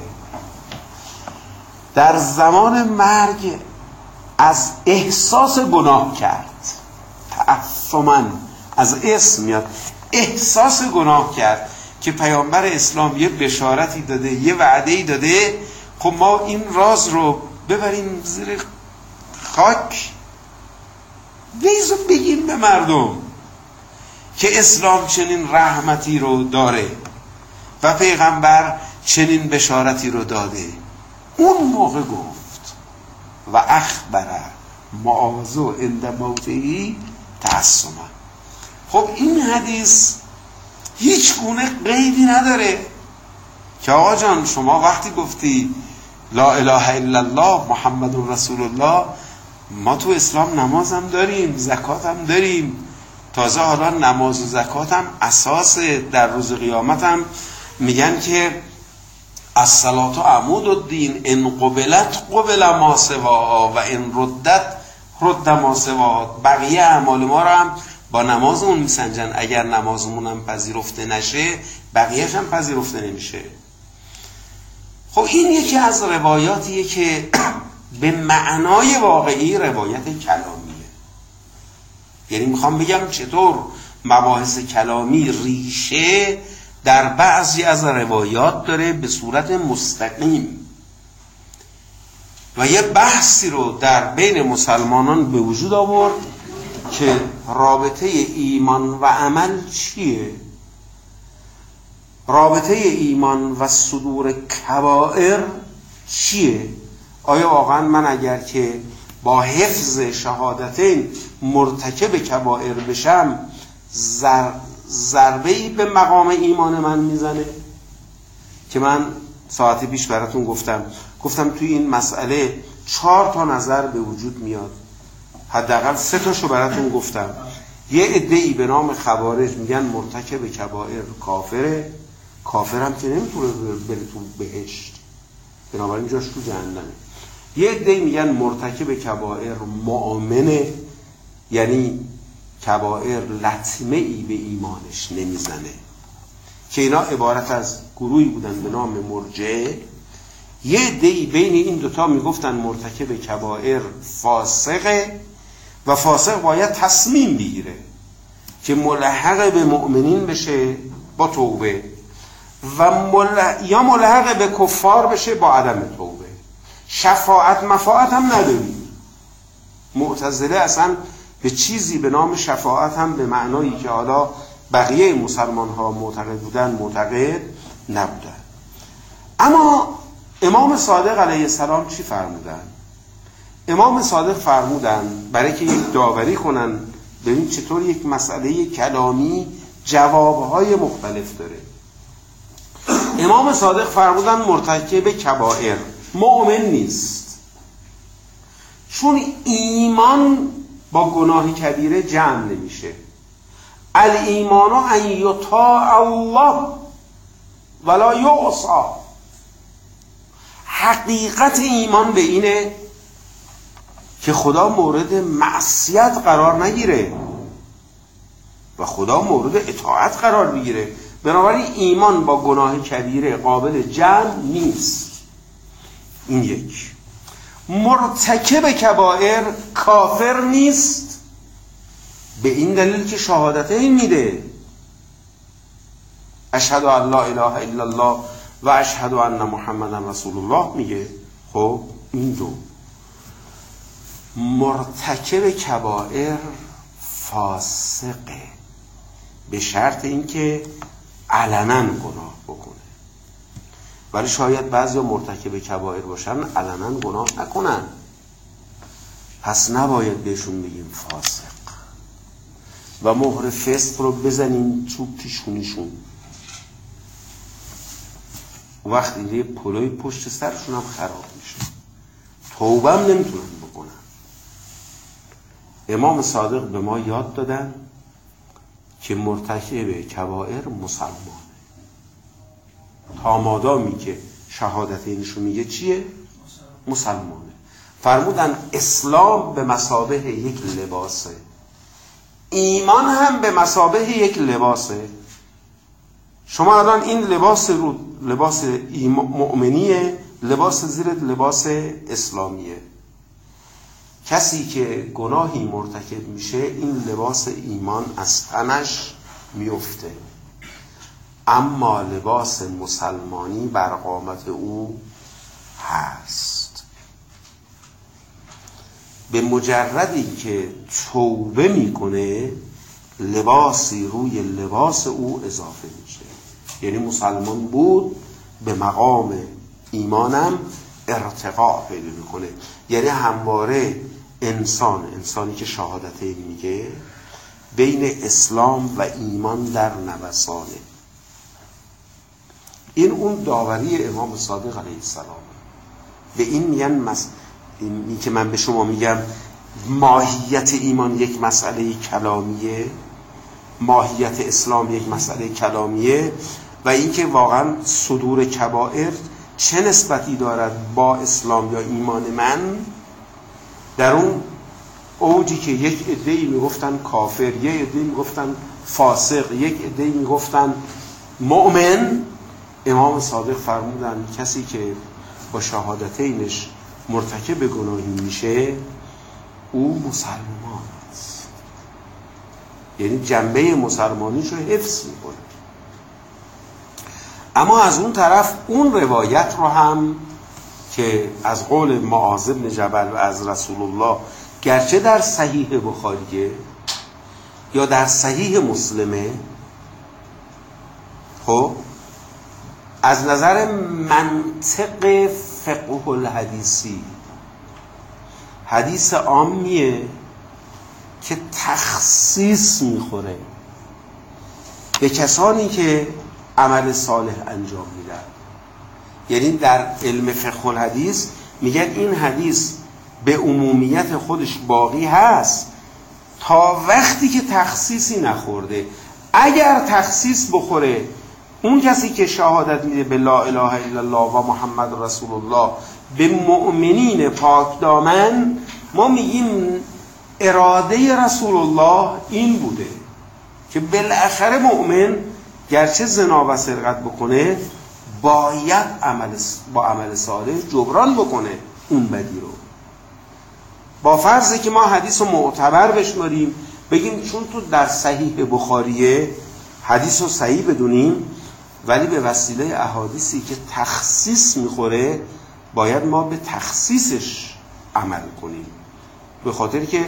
در زمان مرگ از احساس گناه کرد، تعفما از اسم میاد، احساس گناه کرد که پیامبر اسلام یه بشارتی داده، یه وعده‌ای داده، خب ما این راز رو ببریم زیر خاک، بیزو بگیم به مردم که اسلام چنین رحمتی رو داره و پیغمبر چنین بشارتی رو داده. اون موقع گفت و اخبره معاذ عند موته تعصما. خب این حدیث هیچ گونه قیدی نداره که آقا جان شما وقتی گفتی لا اله الا الله محمد رسول الله، ما تو اسلام نماز هم داریم، زکات هم داریم، تازه حالا نماز و زکات هم اساس، در روز قیامت هم میگن که الصلاة عمود الدین ان قبلت قبل ما سواها و ان ردت رد ما سواها. بقیه اعمال ما رو هم با نمازمون میسنجن. اگر نمازمون هم پذیرفته نشه بقیهش هم پذیرفته نمیشه. خب این یکی از روایاتیه که به معنای واقعی روایت کلامیه. یعنی میخوام بگم چطور مباحث کلامی ریشه در بعضی از روایات داره به صورت مستقیم و یه بحثی رو در بین مسلمانان به وجود آورد که رابطه ایمان و عمل چیه؟ رابطه ایمان و صدور کبائر چیه؟ آیا واقعا من اگر که با حفظ شهادتین مرتکب کبائر بشم زر... ضربه‌ای به مقام ایمان من میزنه؟ که من ساعتی پیش براتون گفتم گفتم توی این مسئله چهار تا نظر به وجود میاد. حداقل سه تاشو براتون گفتم. یه عده‌ای به نام خوارج میگن مرتکب کبائر کافره. کافر هم که نمیتونه بره تو بهشت، بنابراین جاش تو جهنمه. یه عده‌ای میگن مرتکب کبائر مؤمنه، یعنی کبائر لطمه ای به ایمانش نمیزنه، که اینا عبارت از گروهی بودن به نام مرجعه. یه عده‌ای بین این دوتا میگفتن مرتکب کبائر فاسقه و فاسق باید تصمیم بگیره که ملحق به مؤمنین بشه با توبه و مل... یا ملحق به کفار بشه با عدم توبه. شفاعت مفاعت هم نداریم. معتزله اصلا به چیزی به نام شفاعت هم به معنایی که حالا بقیه مسلمان ها معتقد بودن معتقد نبودن. اما امام صادق علیه السلام چی فرمودن؟ امام صادق فرمودن برای که یک داوری کنن ببین چطور یک مسئله کلامی جوابهای مختلف داره. امام صادق فرمودن مرتکب کبائر مؤمن نیست، چون ایمان با گناه کبیره جمع نمیشه. الایمان ان یطاع الله ولا یعصی. حقیقت ایمان به اینه که خدا مورد معصیت قرار نگیره و خدا مورد اطاعت قرار بگیره. بنابراین ایمان با گناه کبیره قابل جمع نیست. این یک. مرتکب کبائر کافر نیست به این دلیل که شهادتین میده، اشهد ان لا اله الا الله و اشهد ان محمدا رسول الله میگه. خب این دو. مرتکب کبائر فاسقه به شرط اینکه علنا گناه بکنه، ولی شاید بعضیا مرتکب کبائر باشن علنا گناه نکنن، پس نباید بهشون بگیم فاسق و مهر فسق رو بزنیم تو پیشونیشون. وقتی یه پلوی پشت سرشون هم خراب میشه، توبه هم نمیتونن بکنن. امام صادق به ما یاد دادن که مرتکب کبائر مسلمانه تا مادامی که شهادتینشو میگه چیه؟ مسلمانه. فرمودن اسلام به مثابه یک لباسه، ایمان هم به مثابه یک لباسه. شما الان این لباس رو لباس مؤمنیه، لباس زیرت لباس اسلامیه. کسی که گناهی مرتکب میشه این لباس ایمان از تنش میفته، اما لباس مسلمانی بر قامت او هست. به مجردی که توبه میکنه لباسی روی لباس او اضافه میشه، یعنی مسلمان بود به مقام ایمانم ارتقا پیدا میکنه. یعنی همواره انسان انسانی که شهادتین میگه بین اسلام و ایمان در نوسانه. این اون داوری امام صادق علیه السلام. به این میگن مس... این که من به شما میگم ماهیت ایمان یک مسئله کلامیه، ماهیت اسلام یک مسئله کلامیه، و اینکه واقعا صدور کبائر چه نسبتی دارد با اسلام یا ایمان من، در اون اوجی که یک عده‌ای میگفتن کافر، یک عده‌ای میگفتن فاسق، یک عده‌ای میگفتن مؤمن، امام صادق فرمودن کسی که با شهادتینش مرتکب گناهی میشه او مسلمان است، یعنی جنبه مسلمانیش رو حفظ میکنه. اما از اون طرف اون روایت رو هم که از قول معاذ بن جبل و از رسول الله، گرچه در صحیح بخاریه یا در صحیح مسلمه، خب از نظر منطق فقه الحدیثی حدیث عامیه که تخصیص میخوره به کسانی که عمل صالح انجام میدن. یعنی در علم فقه الحدیث میگن این حدیث به عمومیت خودش باقی هست تا وقتی که تخصیصی نخورده. اگر تخصیص بخوره، اون کسی که شهادت میده به لا اله الا الله و محمد رسول الله به مؤمنین پاک دامن، ما میگیم اراده رسول الله این بوده که بالاخره مؤمن گرچه زنا و سرقت بکنه باید عمل با عمل صالح جبران بکنه اون بدی رو. با فرضه که ما حدیث رو معتبر بشماریم، بگیم چون تو در صحیح بخاریه حدیث رو صحیح بدونیم، ولی به وسیله احادیثی که تخصیص میخوره باید ما به تخصیصش عمل کنیم، به خاطر که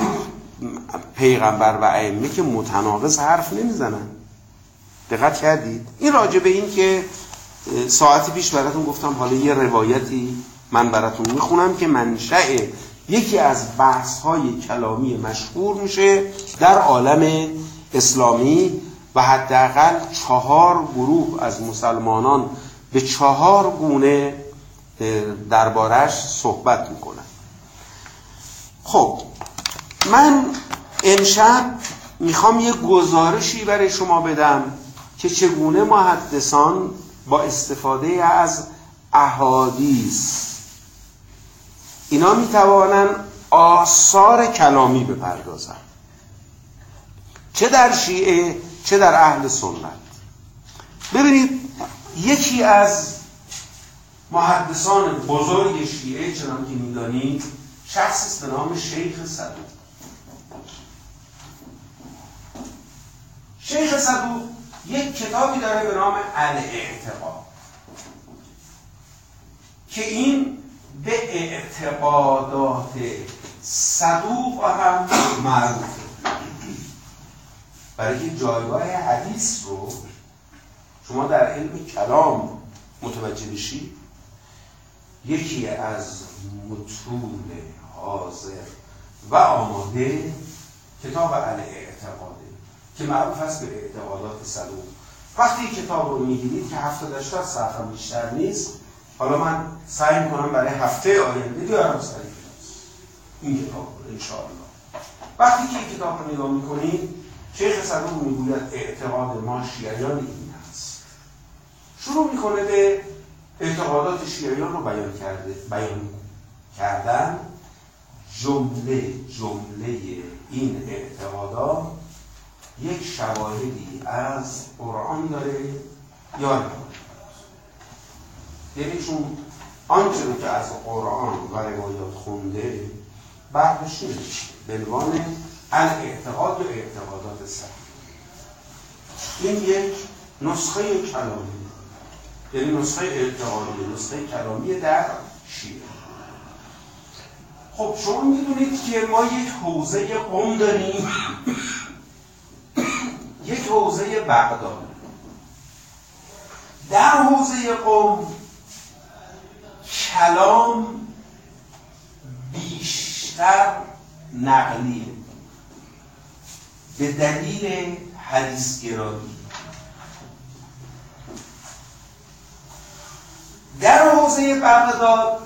پیغمبر و ائمه که متناقض حرف نمیزنن. دقت کردید؟ این راجع به این که ساعتی پیش براتون گفتم، حالا یه روایتی من براتون میخونم که منشأ یکی از بحث‌های کلامی مشهور میشه در عالم اسلامی و حداقل چهار گروه از مسلمانان به چهار گونه دربارش صحبت میکنن. خب من امشب میخوام یه گزارشی برای شما بدم که چگونه محدثان با استفاده از احادیث اینا میتوانن آثار کلامی بپردازن، چه در شیعه چه در اهل سنت. ببینید یکی از محدثان بزرگ شیعه چنان که میدانید شخصی است به نام شیخ صدوق. شیخ صدوق یک کتابی داره به نام الاعتقاد که این به اعتقادات صدوق هم معروفه، برای که جایگاه حدیث رو شما در علم کلام متوجه بشید. یکی از متون حاضر و آماده کتاب الاعتقاده که معروف است به اعتقادات صدوق. وقتی کتاب رو میگیرید که هفتاد هشتاد صفحه بیشتر نیست، حالا من سعی میکنم برای هفته آینده بیارم سر کلاس این کتاب رو انشاءالله. وقتی که این کتاب رو نگاه میکنید، شیخ صدوق میگوید اعتقاد ما شیعیان این هست. شروع میکنه به اعتقادات شیعیان رو بیان کرده بیان کردن. جمله جمله این اعتقادات یک شواهدی از قرآن داره یا نه، یعنی چون آنچه رو که از قرآن و روایات خونده برداشت نمیشه به عنوان الاعتقاد و اعتقادات صحیح. این یک نسخه کلامی، یعنی نسخه اعتقادی، نسخه کلامی در شیعه. خب شما میدونید که ما یک حوزه قم داریم، یک حوزه بغداد. در حوزه قم کلام بیشتر نقلیه به دلیل حدیث‌گرایی. در حوزه بغداد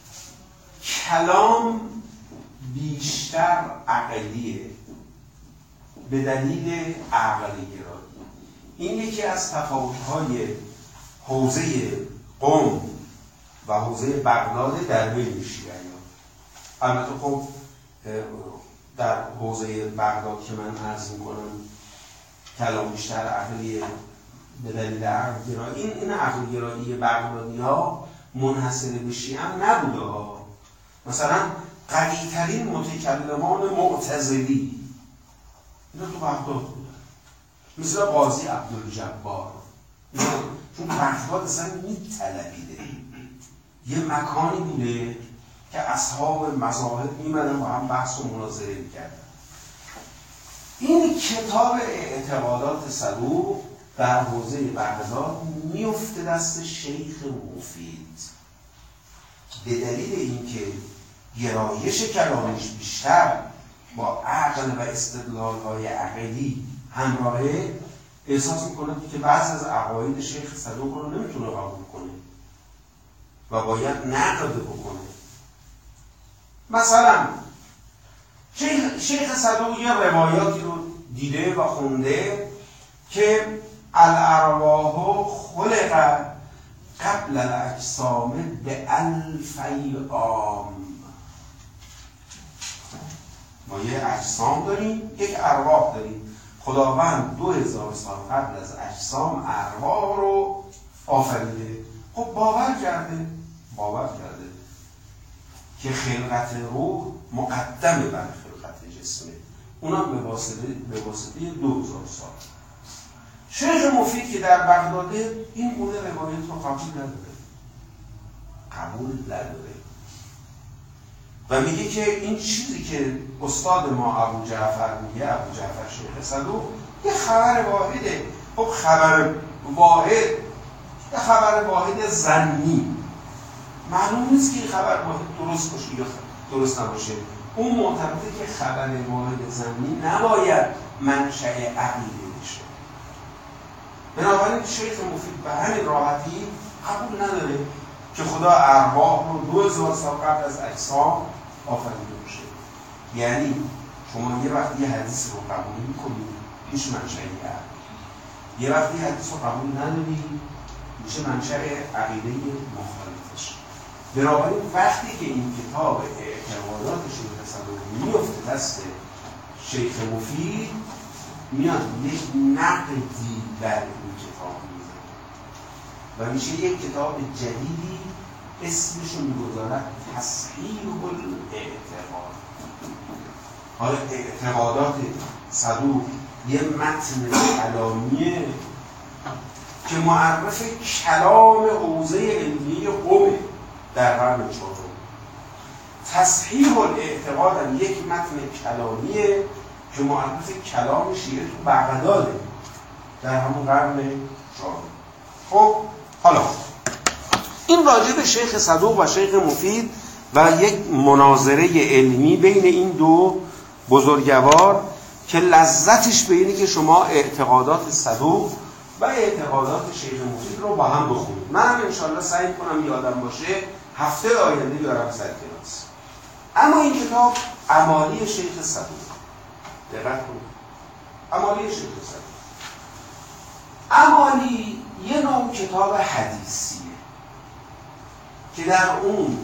کلام بیشتر عقلیه به دلیل عقلی گرایی. این یکی از تفاوت‌های حوزه قم و حوزه بغداد در بین شیعیان. البته خب در حوزه بغداد که من عرض میکنم کلام بیشتر عقلیه به دلیل عقل گرایی، این این عقل گرایی بغدادی ها منحصر به شیعه هم نبوده ها. مثلا قوی ترین متکلمان معتزلی اینا تو بغداد بودن، مثل قاضی عبدالجبار. چون بغداد اصلا میطلبیده، یه مکانی بوده که اصحاب مذاهب میمدن و هم بحث و مناظره میکردن. این کتاب اعتقادات صدوق در حوزه بغداد میفته دست شیخ مفید به دلیل اینکه گرایش کلامیش بیشتر با عقل و استدلال‌های عقلی همراهه، احساس میکنه که بعضی از عقاید شیخ صدوق رو نمیتونه قبول کنه و باید نقد بکنه. مثلا شیخ, شیخ صدوق یه روایاتی رو دیده و خونده که الارواح خلق قبل الاجسام به الفی عام. ما یه اجسام داریم، یک ارواح داریم. خداوند دو هزار سال قبل از اجسام ارواح رو آفریده. خب باور کرده باور کرده که خلقت روح مقدمه بر خلقت جسمه، اونم به واسطه به واسطه دو هزار سال. شیخ مفید که در بغداده این گونه روایت رو قبول نداره قبول نداره و میگه که این چیزی که استاد ما ابو جعفر میگه، ابو جعفر شیخ صدوق، یه خبر واحده. خب خبر واحد یه خبر واحد ظنی، معلوم نیست که این خبر واحد درست باشه یا درست نباشه. اون معتقده که خبر واحد ظنی نباید منشأ عقیده بشه. بنابراین شیخ مفید به همین راحتی قبول نداره که خدا ارواح رو دو هزار سال قبل از اجسام آفریده باشه. یعنی شما یه وقتی یه حدیث رو قبول میکنید میشه منشأ عقیده، یه وقتی حدیث رو قبول ندارید میشه منشأ عقیده مخالفش. بنابراین وقتی که این کتاب اعتقادات شیخ صدوق میفته دست شیخ مفید، میاد یک نقدی بر این کتاب میزنه و میشه یک کتاب جدیدی اسمشو میگذارد تصحیح الاعتقاد. حالا اعتقادات صدوق یه متن کلامیه که معرف کلام حوزه علمیه قومه در قرن چهارم. تصحیح الاعتقاد هم یک متن کلامیه که معرف کلام شیعه تو بغداده در همون قرن چهارم. خب حالا این راجع به شیخ صدوق و شیخ مفید و یک مناظره علمی بین این دو بزرگوار که لذتش به اینه که شما اعتقادات صدوق و اعتقادات شیخ مفید رو با هم بخونید. من انشالله سعی کنم یادم باشه هفته آینده بیارم سر کلاس. اما این کتاب اعمالی شیخ صدوق، دقت کنید، اعمالی شیخ صدوق. اعمالی یه نوع کتاب حدیثیه که در اون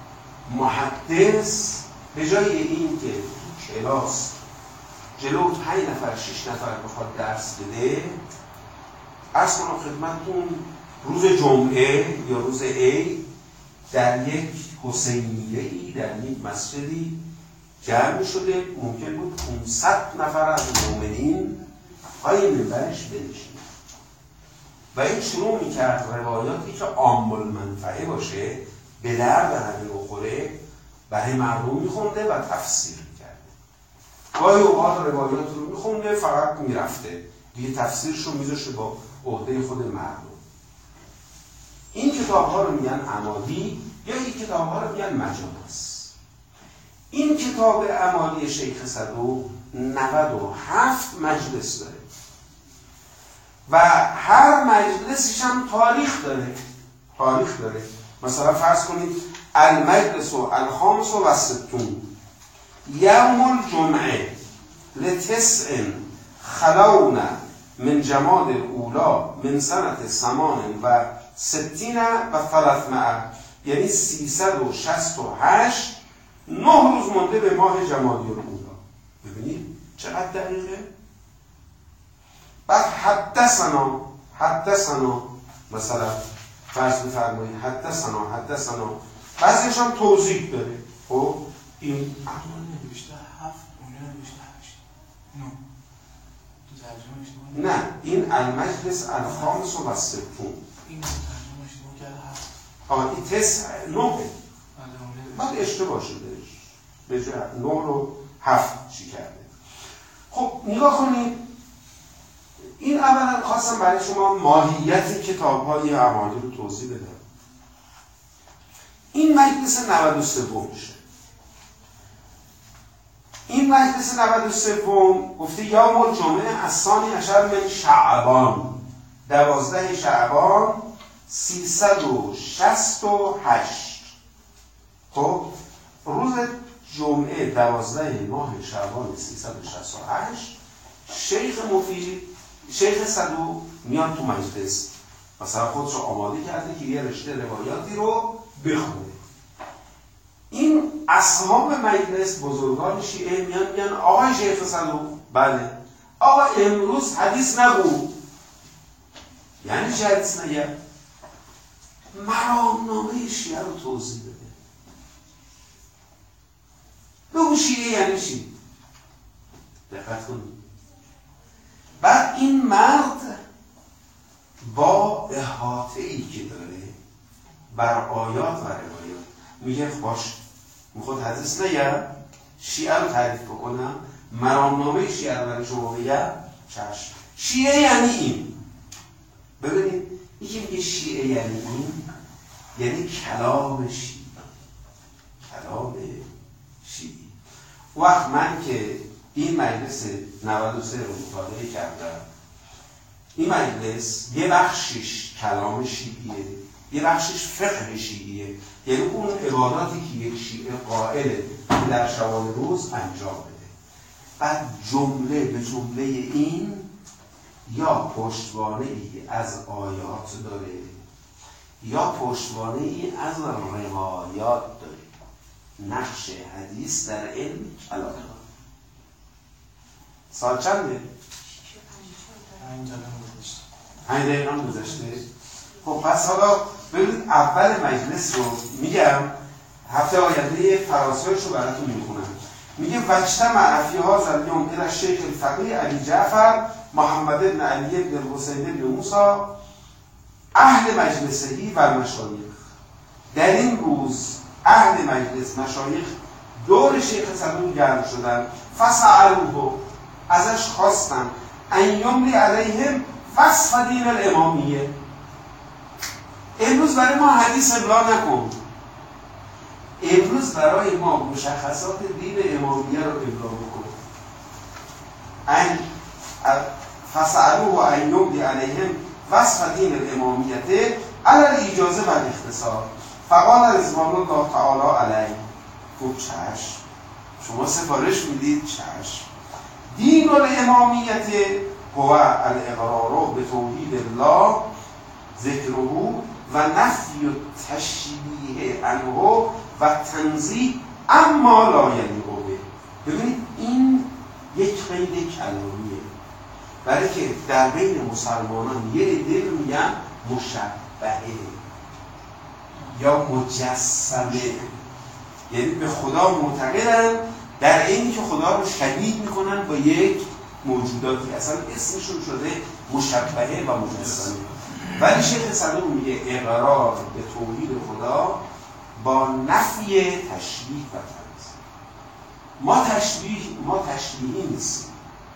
محدث به جای این که تو کلاس جلو پنج نفر شش نفر بخواد درس بده، عرض کنم خدمتتون روز جمعه یا روز عید در یک حسینیه‌ای در یک مسجدی جمع شده، ممکن بود پانصد نفر از مؤمنین پای منبرش بنشینن و این شروع میکرد روایاتی که عام المنفعه باشه، به درد همه بخوره، برای مردم میخونده و تفسیر میکرده. گاهی اوقات روایات رو میخونده فقط میرفته دیگه، تفسیرش رو میذاشه با عهده خود مردم. این کتاب ها رو میگن اعمالی یا این کتاب ها رو میگن مجالس. این کتاب اعمالی شیخ صدوق نود و هفت مجلس داره و هر مجلسش هم تاریخ داره تاریخ داره مثلا فرض کنید المجلس و الخامس و ستون یوم الجمعه لتسع خلون من جماد اولا من سنت سمان و ستین و ثلاثمائه، یعنی سیصد و شصت و هشت نه روز مونده به ماه جمادی الاولی. ببینید چقدر دقیقه. بعد حدثنا حدثنا مثلا فرض بفرمایید حدثنا حدثنا بعضیش هم توضیح داره. خب این اون نوشته هفت اون نوشته هشت نه تو ترجمه اشتباه نه این المجلس الخامس و الستون این ترجمه اشتباه کرده هفت آه این تس نه بعد اشتباه شده به جای نه رو هفت چی کرده. خب نگاه کنید این اولا خواستم برای شما ماهیت کتاب های اعمالی رو توضیح بدم. این مجلس نود و سه میشه. این مجلس نود و سه گفته یوم الجمعه الثانی عشر من شعبان دوازده شعبان سیصد و شصت و هشت. خب روز جمعه دوازده ماه شعبان سیصد و شصت و هشت شیخ مفید شیخ صدوق میاد تو مجلس مثلا خودش رو آماده کرده که یه رشته روایاتی رو بخونه. این اصحاب مجلس بزرگان شیعه میان میان آقای شیخ صدوق بله آقا امروز حدیث نگو. یعنی چه حدیث نگه؟ مرامنامه شیعه رو توضیح بده. بگو شیعه یعنی چی؟ دقت کنید. بعد این مرد با احاطه‌ای که داره بر آیات و روایات میگه باش میخواد حدیث نگه شیعه رو تعریف بکنم مرامنامه شیعه رو برای شما بگم چشم. شیعه یعنی این. ببینید این که میگه شیعه یعنی این یعنی کلام شیعه کلام شیعه. وقت من که این مجلس نود و سه رو مطالعه کردم این مجلس یه بخشش کلام شیعیه یه بخشش فقه شیعیه یعنی اون عباداتی که یک شیعه قائله در شبان روز انجام بده. بعد جمله به جمله این یا پشتوانه ای از آیات داره یا پشتوانه ای از روایات داره. نقش حدیث در علم کلام سال چنده؟ پنج دقیقه هم گذشته. خب پس حالا ببینید اول مجلس رو میگم هفته آینده فراسایش رو براتون میخونم. میگه وجتمع فی هذا اليوم الی الشیخ الفقیه علی جعفر محمد بن علی بن حسین بن موسی اهل مجلسهی و مشایخ. در این روز اهل مجلس مشایخ دور شیخ صدوق جمع شدن. فسألوه ازش خواستن ان یملی علیهم وصف دین الامامیه. امروز برای ما حدیث ابلاغ نکن. امروز برای ما مشخصات دین امامیه رو ابلاغ بکن. ان فسألوه ان یملی علیهم وصف دین الامامیه علی الاجازه و الاختصار. فقال رضوان الله تعالی علیه. خوب چشم شما سفارش میدید چشم. دین الامامیت هو الاقرار به توحید الله ذکره و نفی تشبیه عنه و تنزیه اما لا یلیق به. ببینید این یک قید کلامیه برای که در بین مسلمانان یه عده میگن مشبهه یا مجسمه یعنی به خدا معتقدن در اینی که خدا رو شبیه میکنن با یک موجوداتی اصلا اسمشون شده مشبهه و مجسمه. ولی شیخ صدوق میگه اقرار به توحید خدا با نفی تشبیه و تنزیه. ما تشبیه ما تشبیهی نیستیم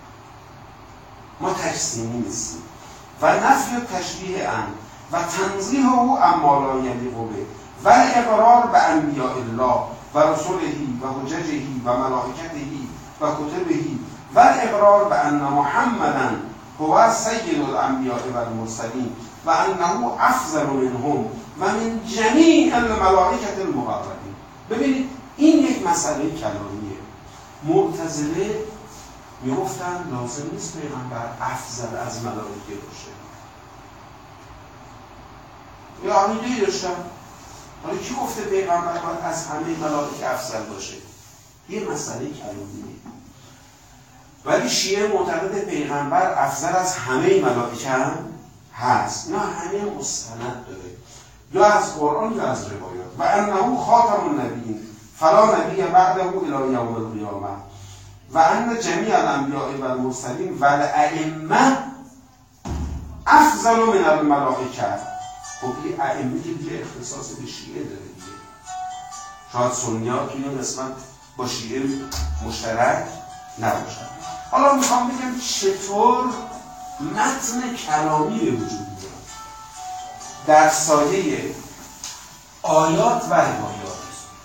ما تجسیمی نیستیم و نفی و تشبیه ان و تنزیه او اما لا یلیق به و اقرار به انبیاء الله و رسولهی و حججهی و ملائکتهی و کتبهی و اقرار به ان محمدن هو سید الانبیاء و المرسلین و انه افضل منهم و من جمیع الملائکه المقربین. ببینید این یک مسئله کلامیه. معتزله میگفتن لازم نیست پیغمبر افضل از ملائکه باشه. یه عقیده‌ای داشتن حالا کی گفته پیغمبر باید از همه ملائکه افضل باشه؟ یه مسئله کلامیه. ولی شیعه معتقد پیغمبر افضل از همه ملائکه هم هست. نه همه مستند داره، یا از قرآن یا از روایات. و انه خاتم النبیین فلا نبی بعده الی یوم القیامه و ان جمیع الانبیاء و المرسلین و الائمه افضل من الملائکه. خب این ائمه که دیگه اختصاص به شیعه داره دیگه. شاید سنی‌ها تو این قسمت با شیعه مشترک نباشن. حالا میخوام بگم چطور متن کلامی به وجود میاد در سایه آیات و روایات.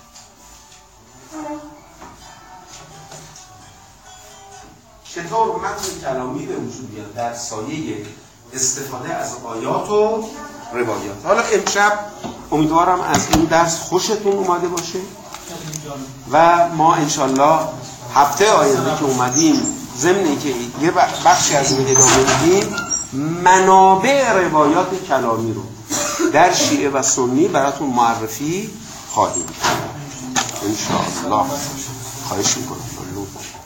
چطور متن کلامی به وجود میاد در سایه استفاده از آیات و روایات. حالا امشب امیدوارم از این درس خوشتون اومده باشه و ما انشالله هفته آینده که اومدیم ضمن اینکه یه بخشی از این ادامه میدیم، منابع روایات کلامی رو در شیعه و سنی براتون معرفی خواهیم کرد انشاءالله. خواهش میکنم.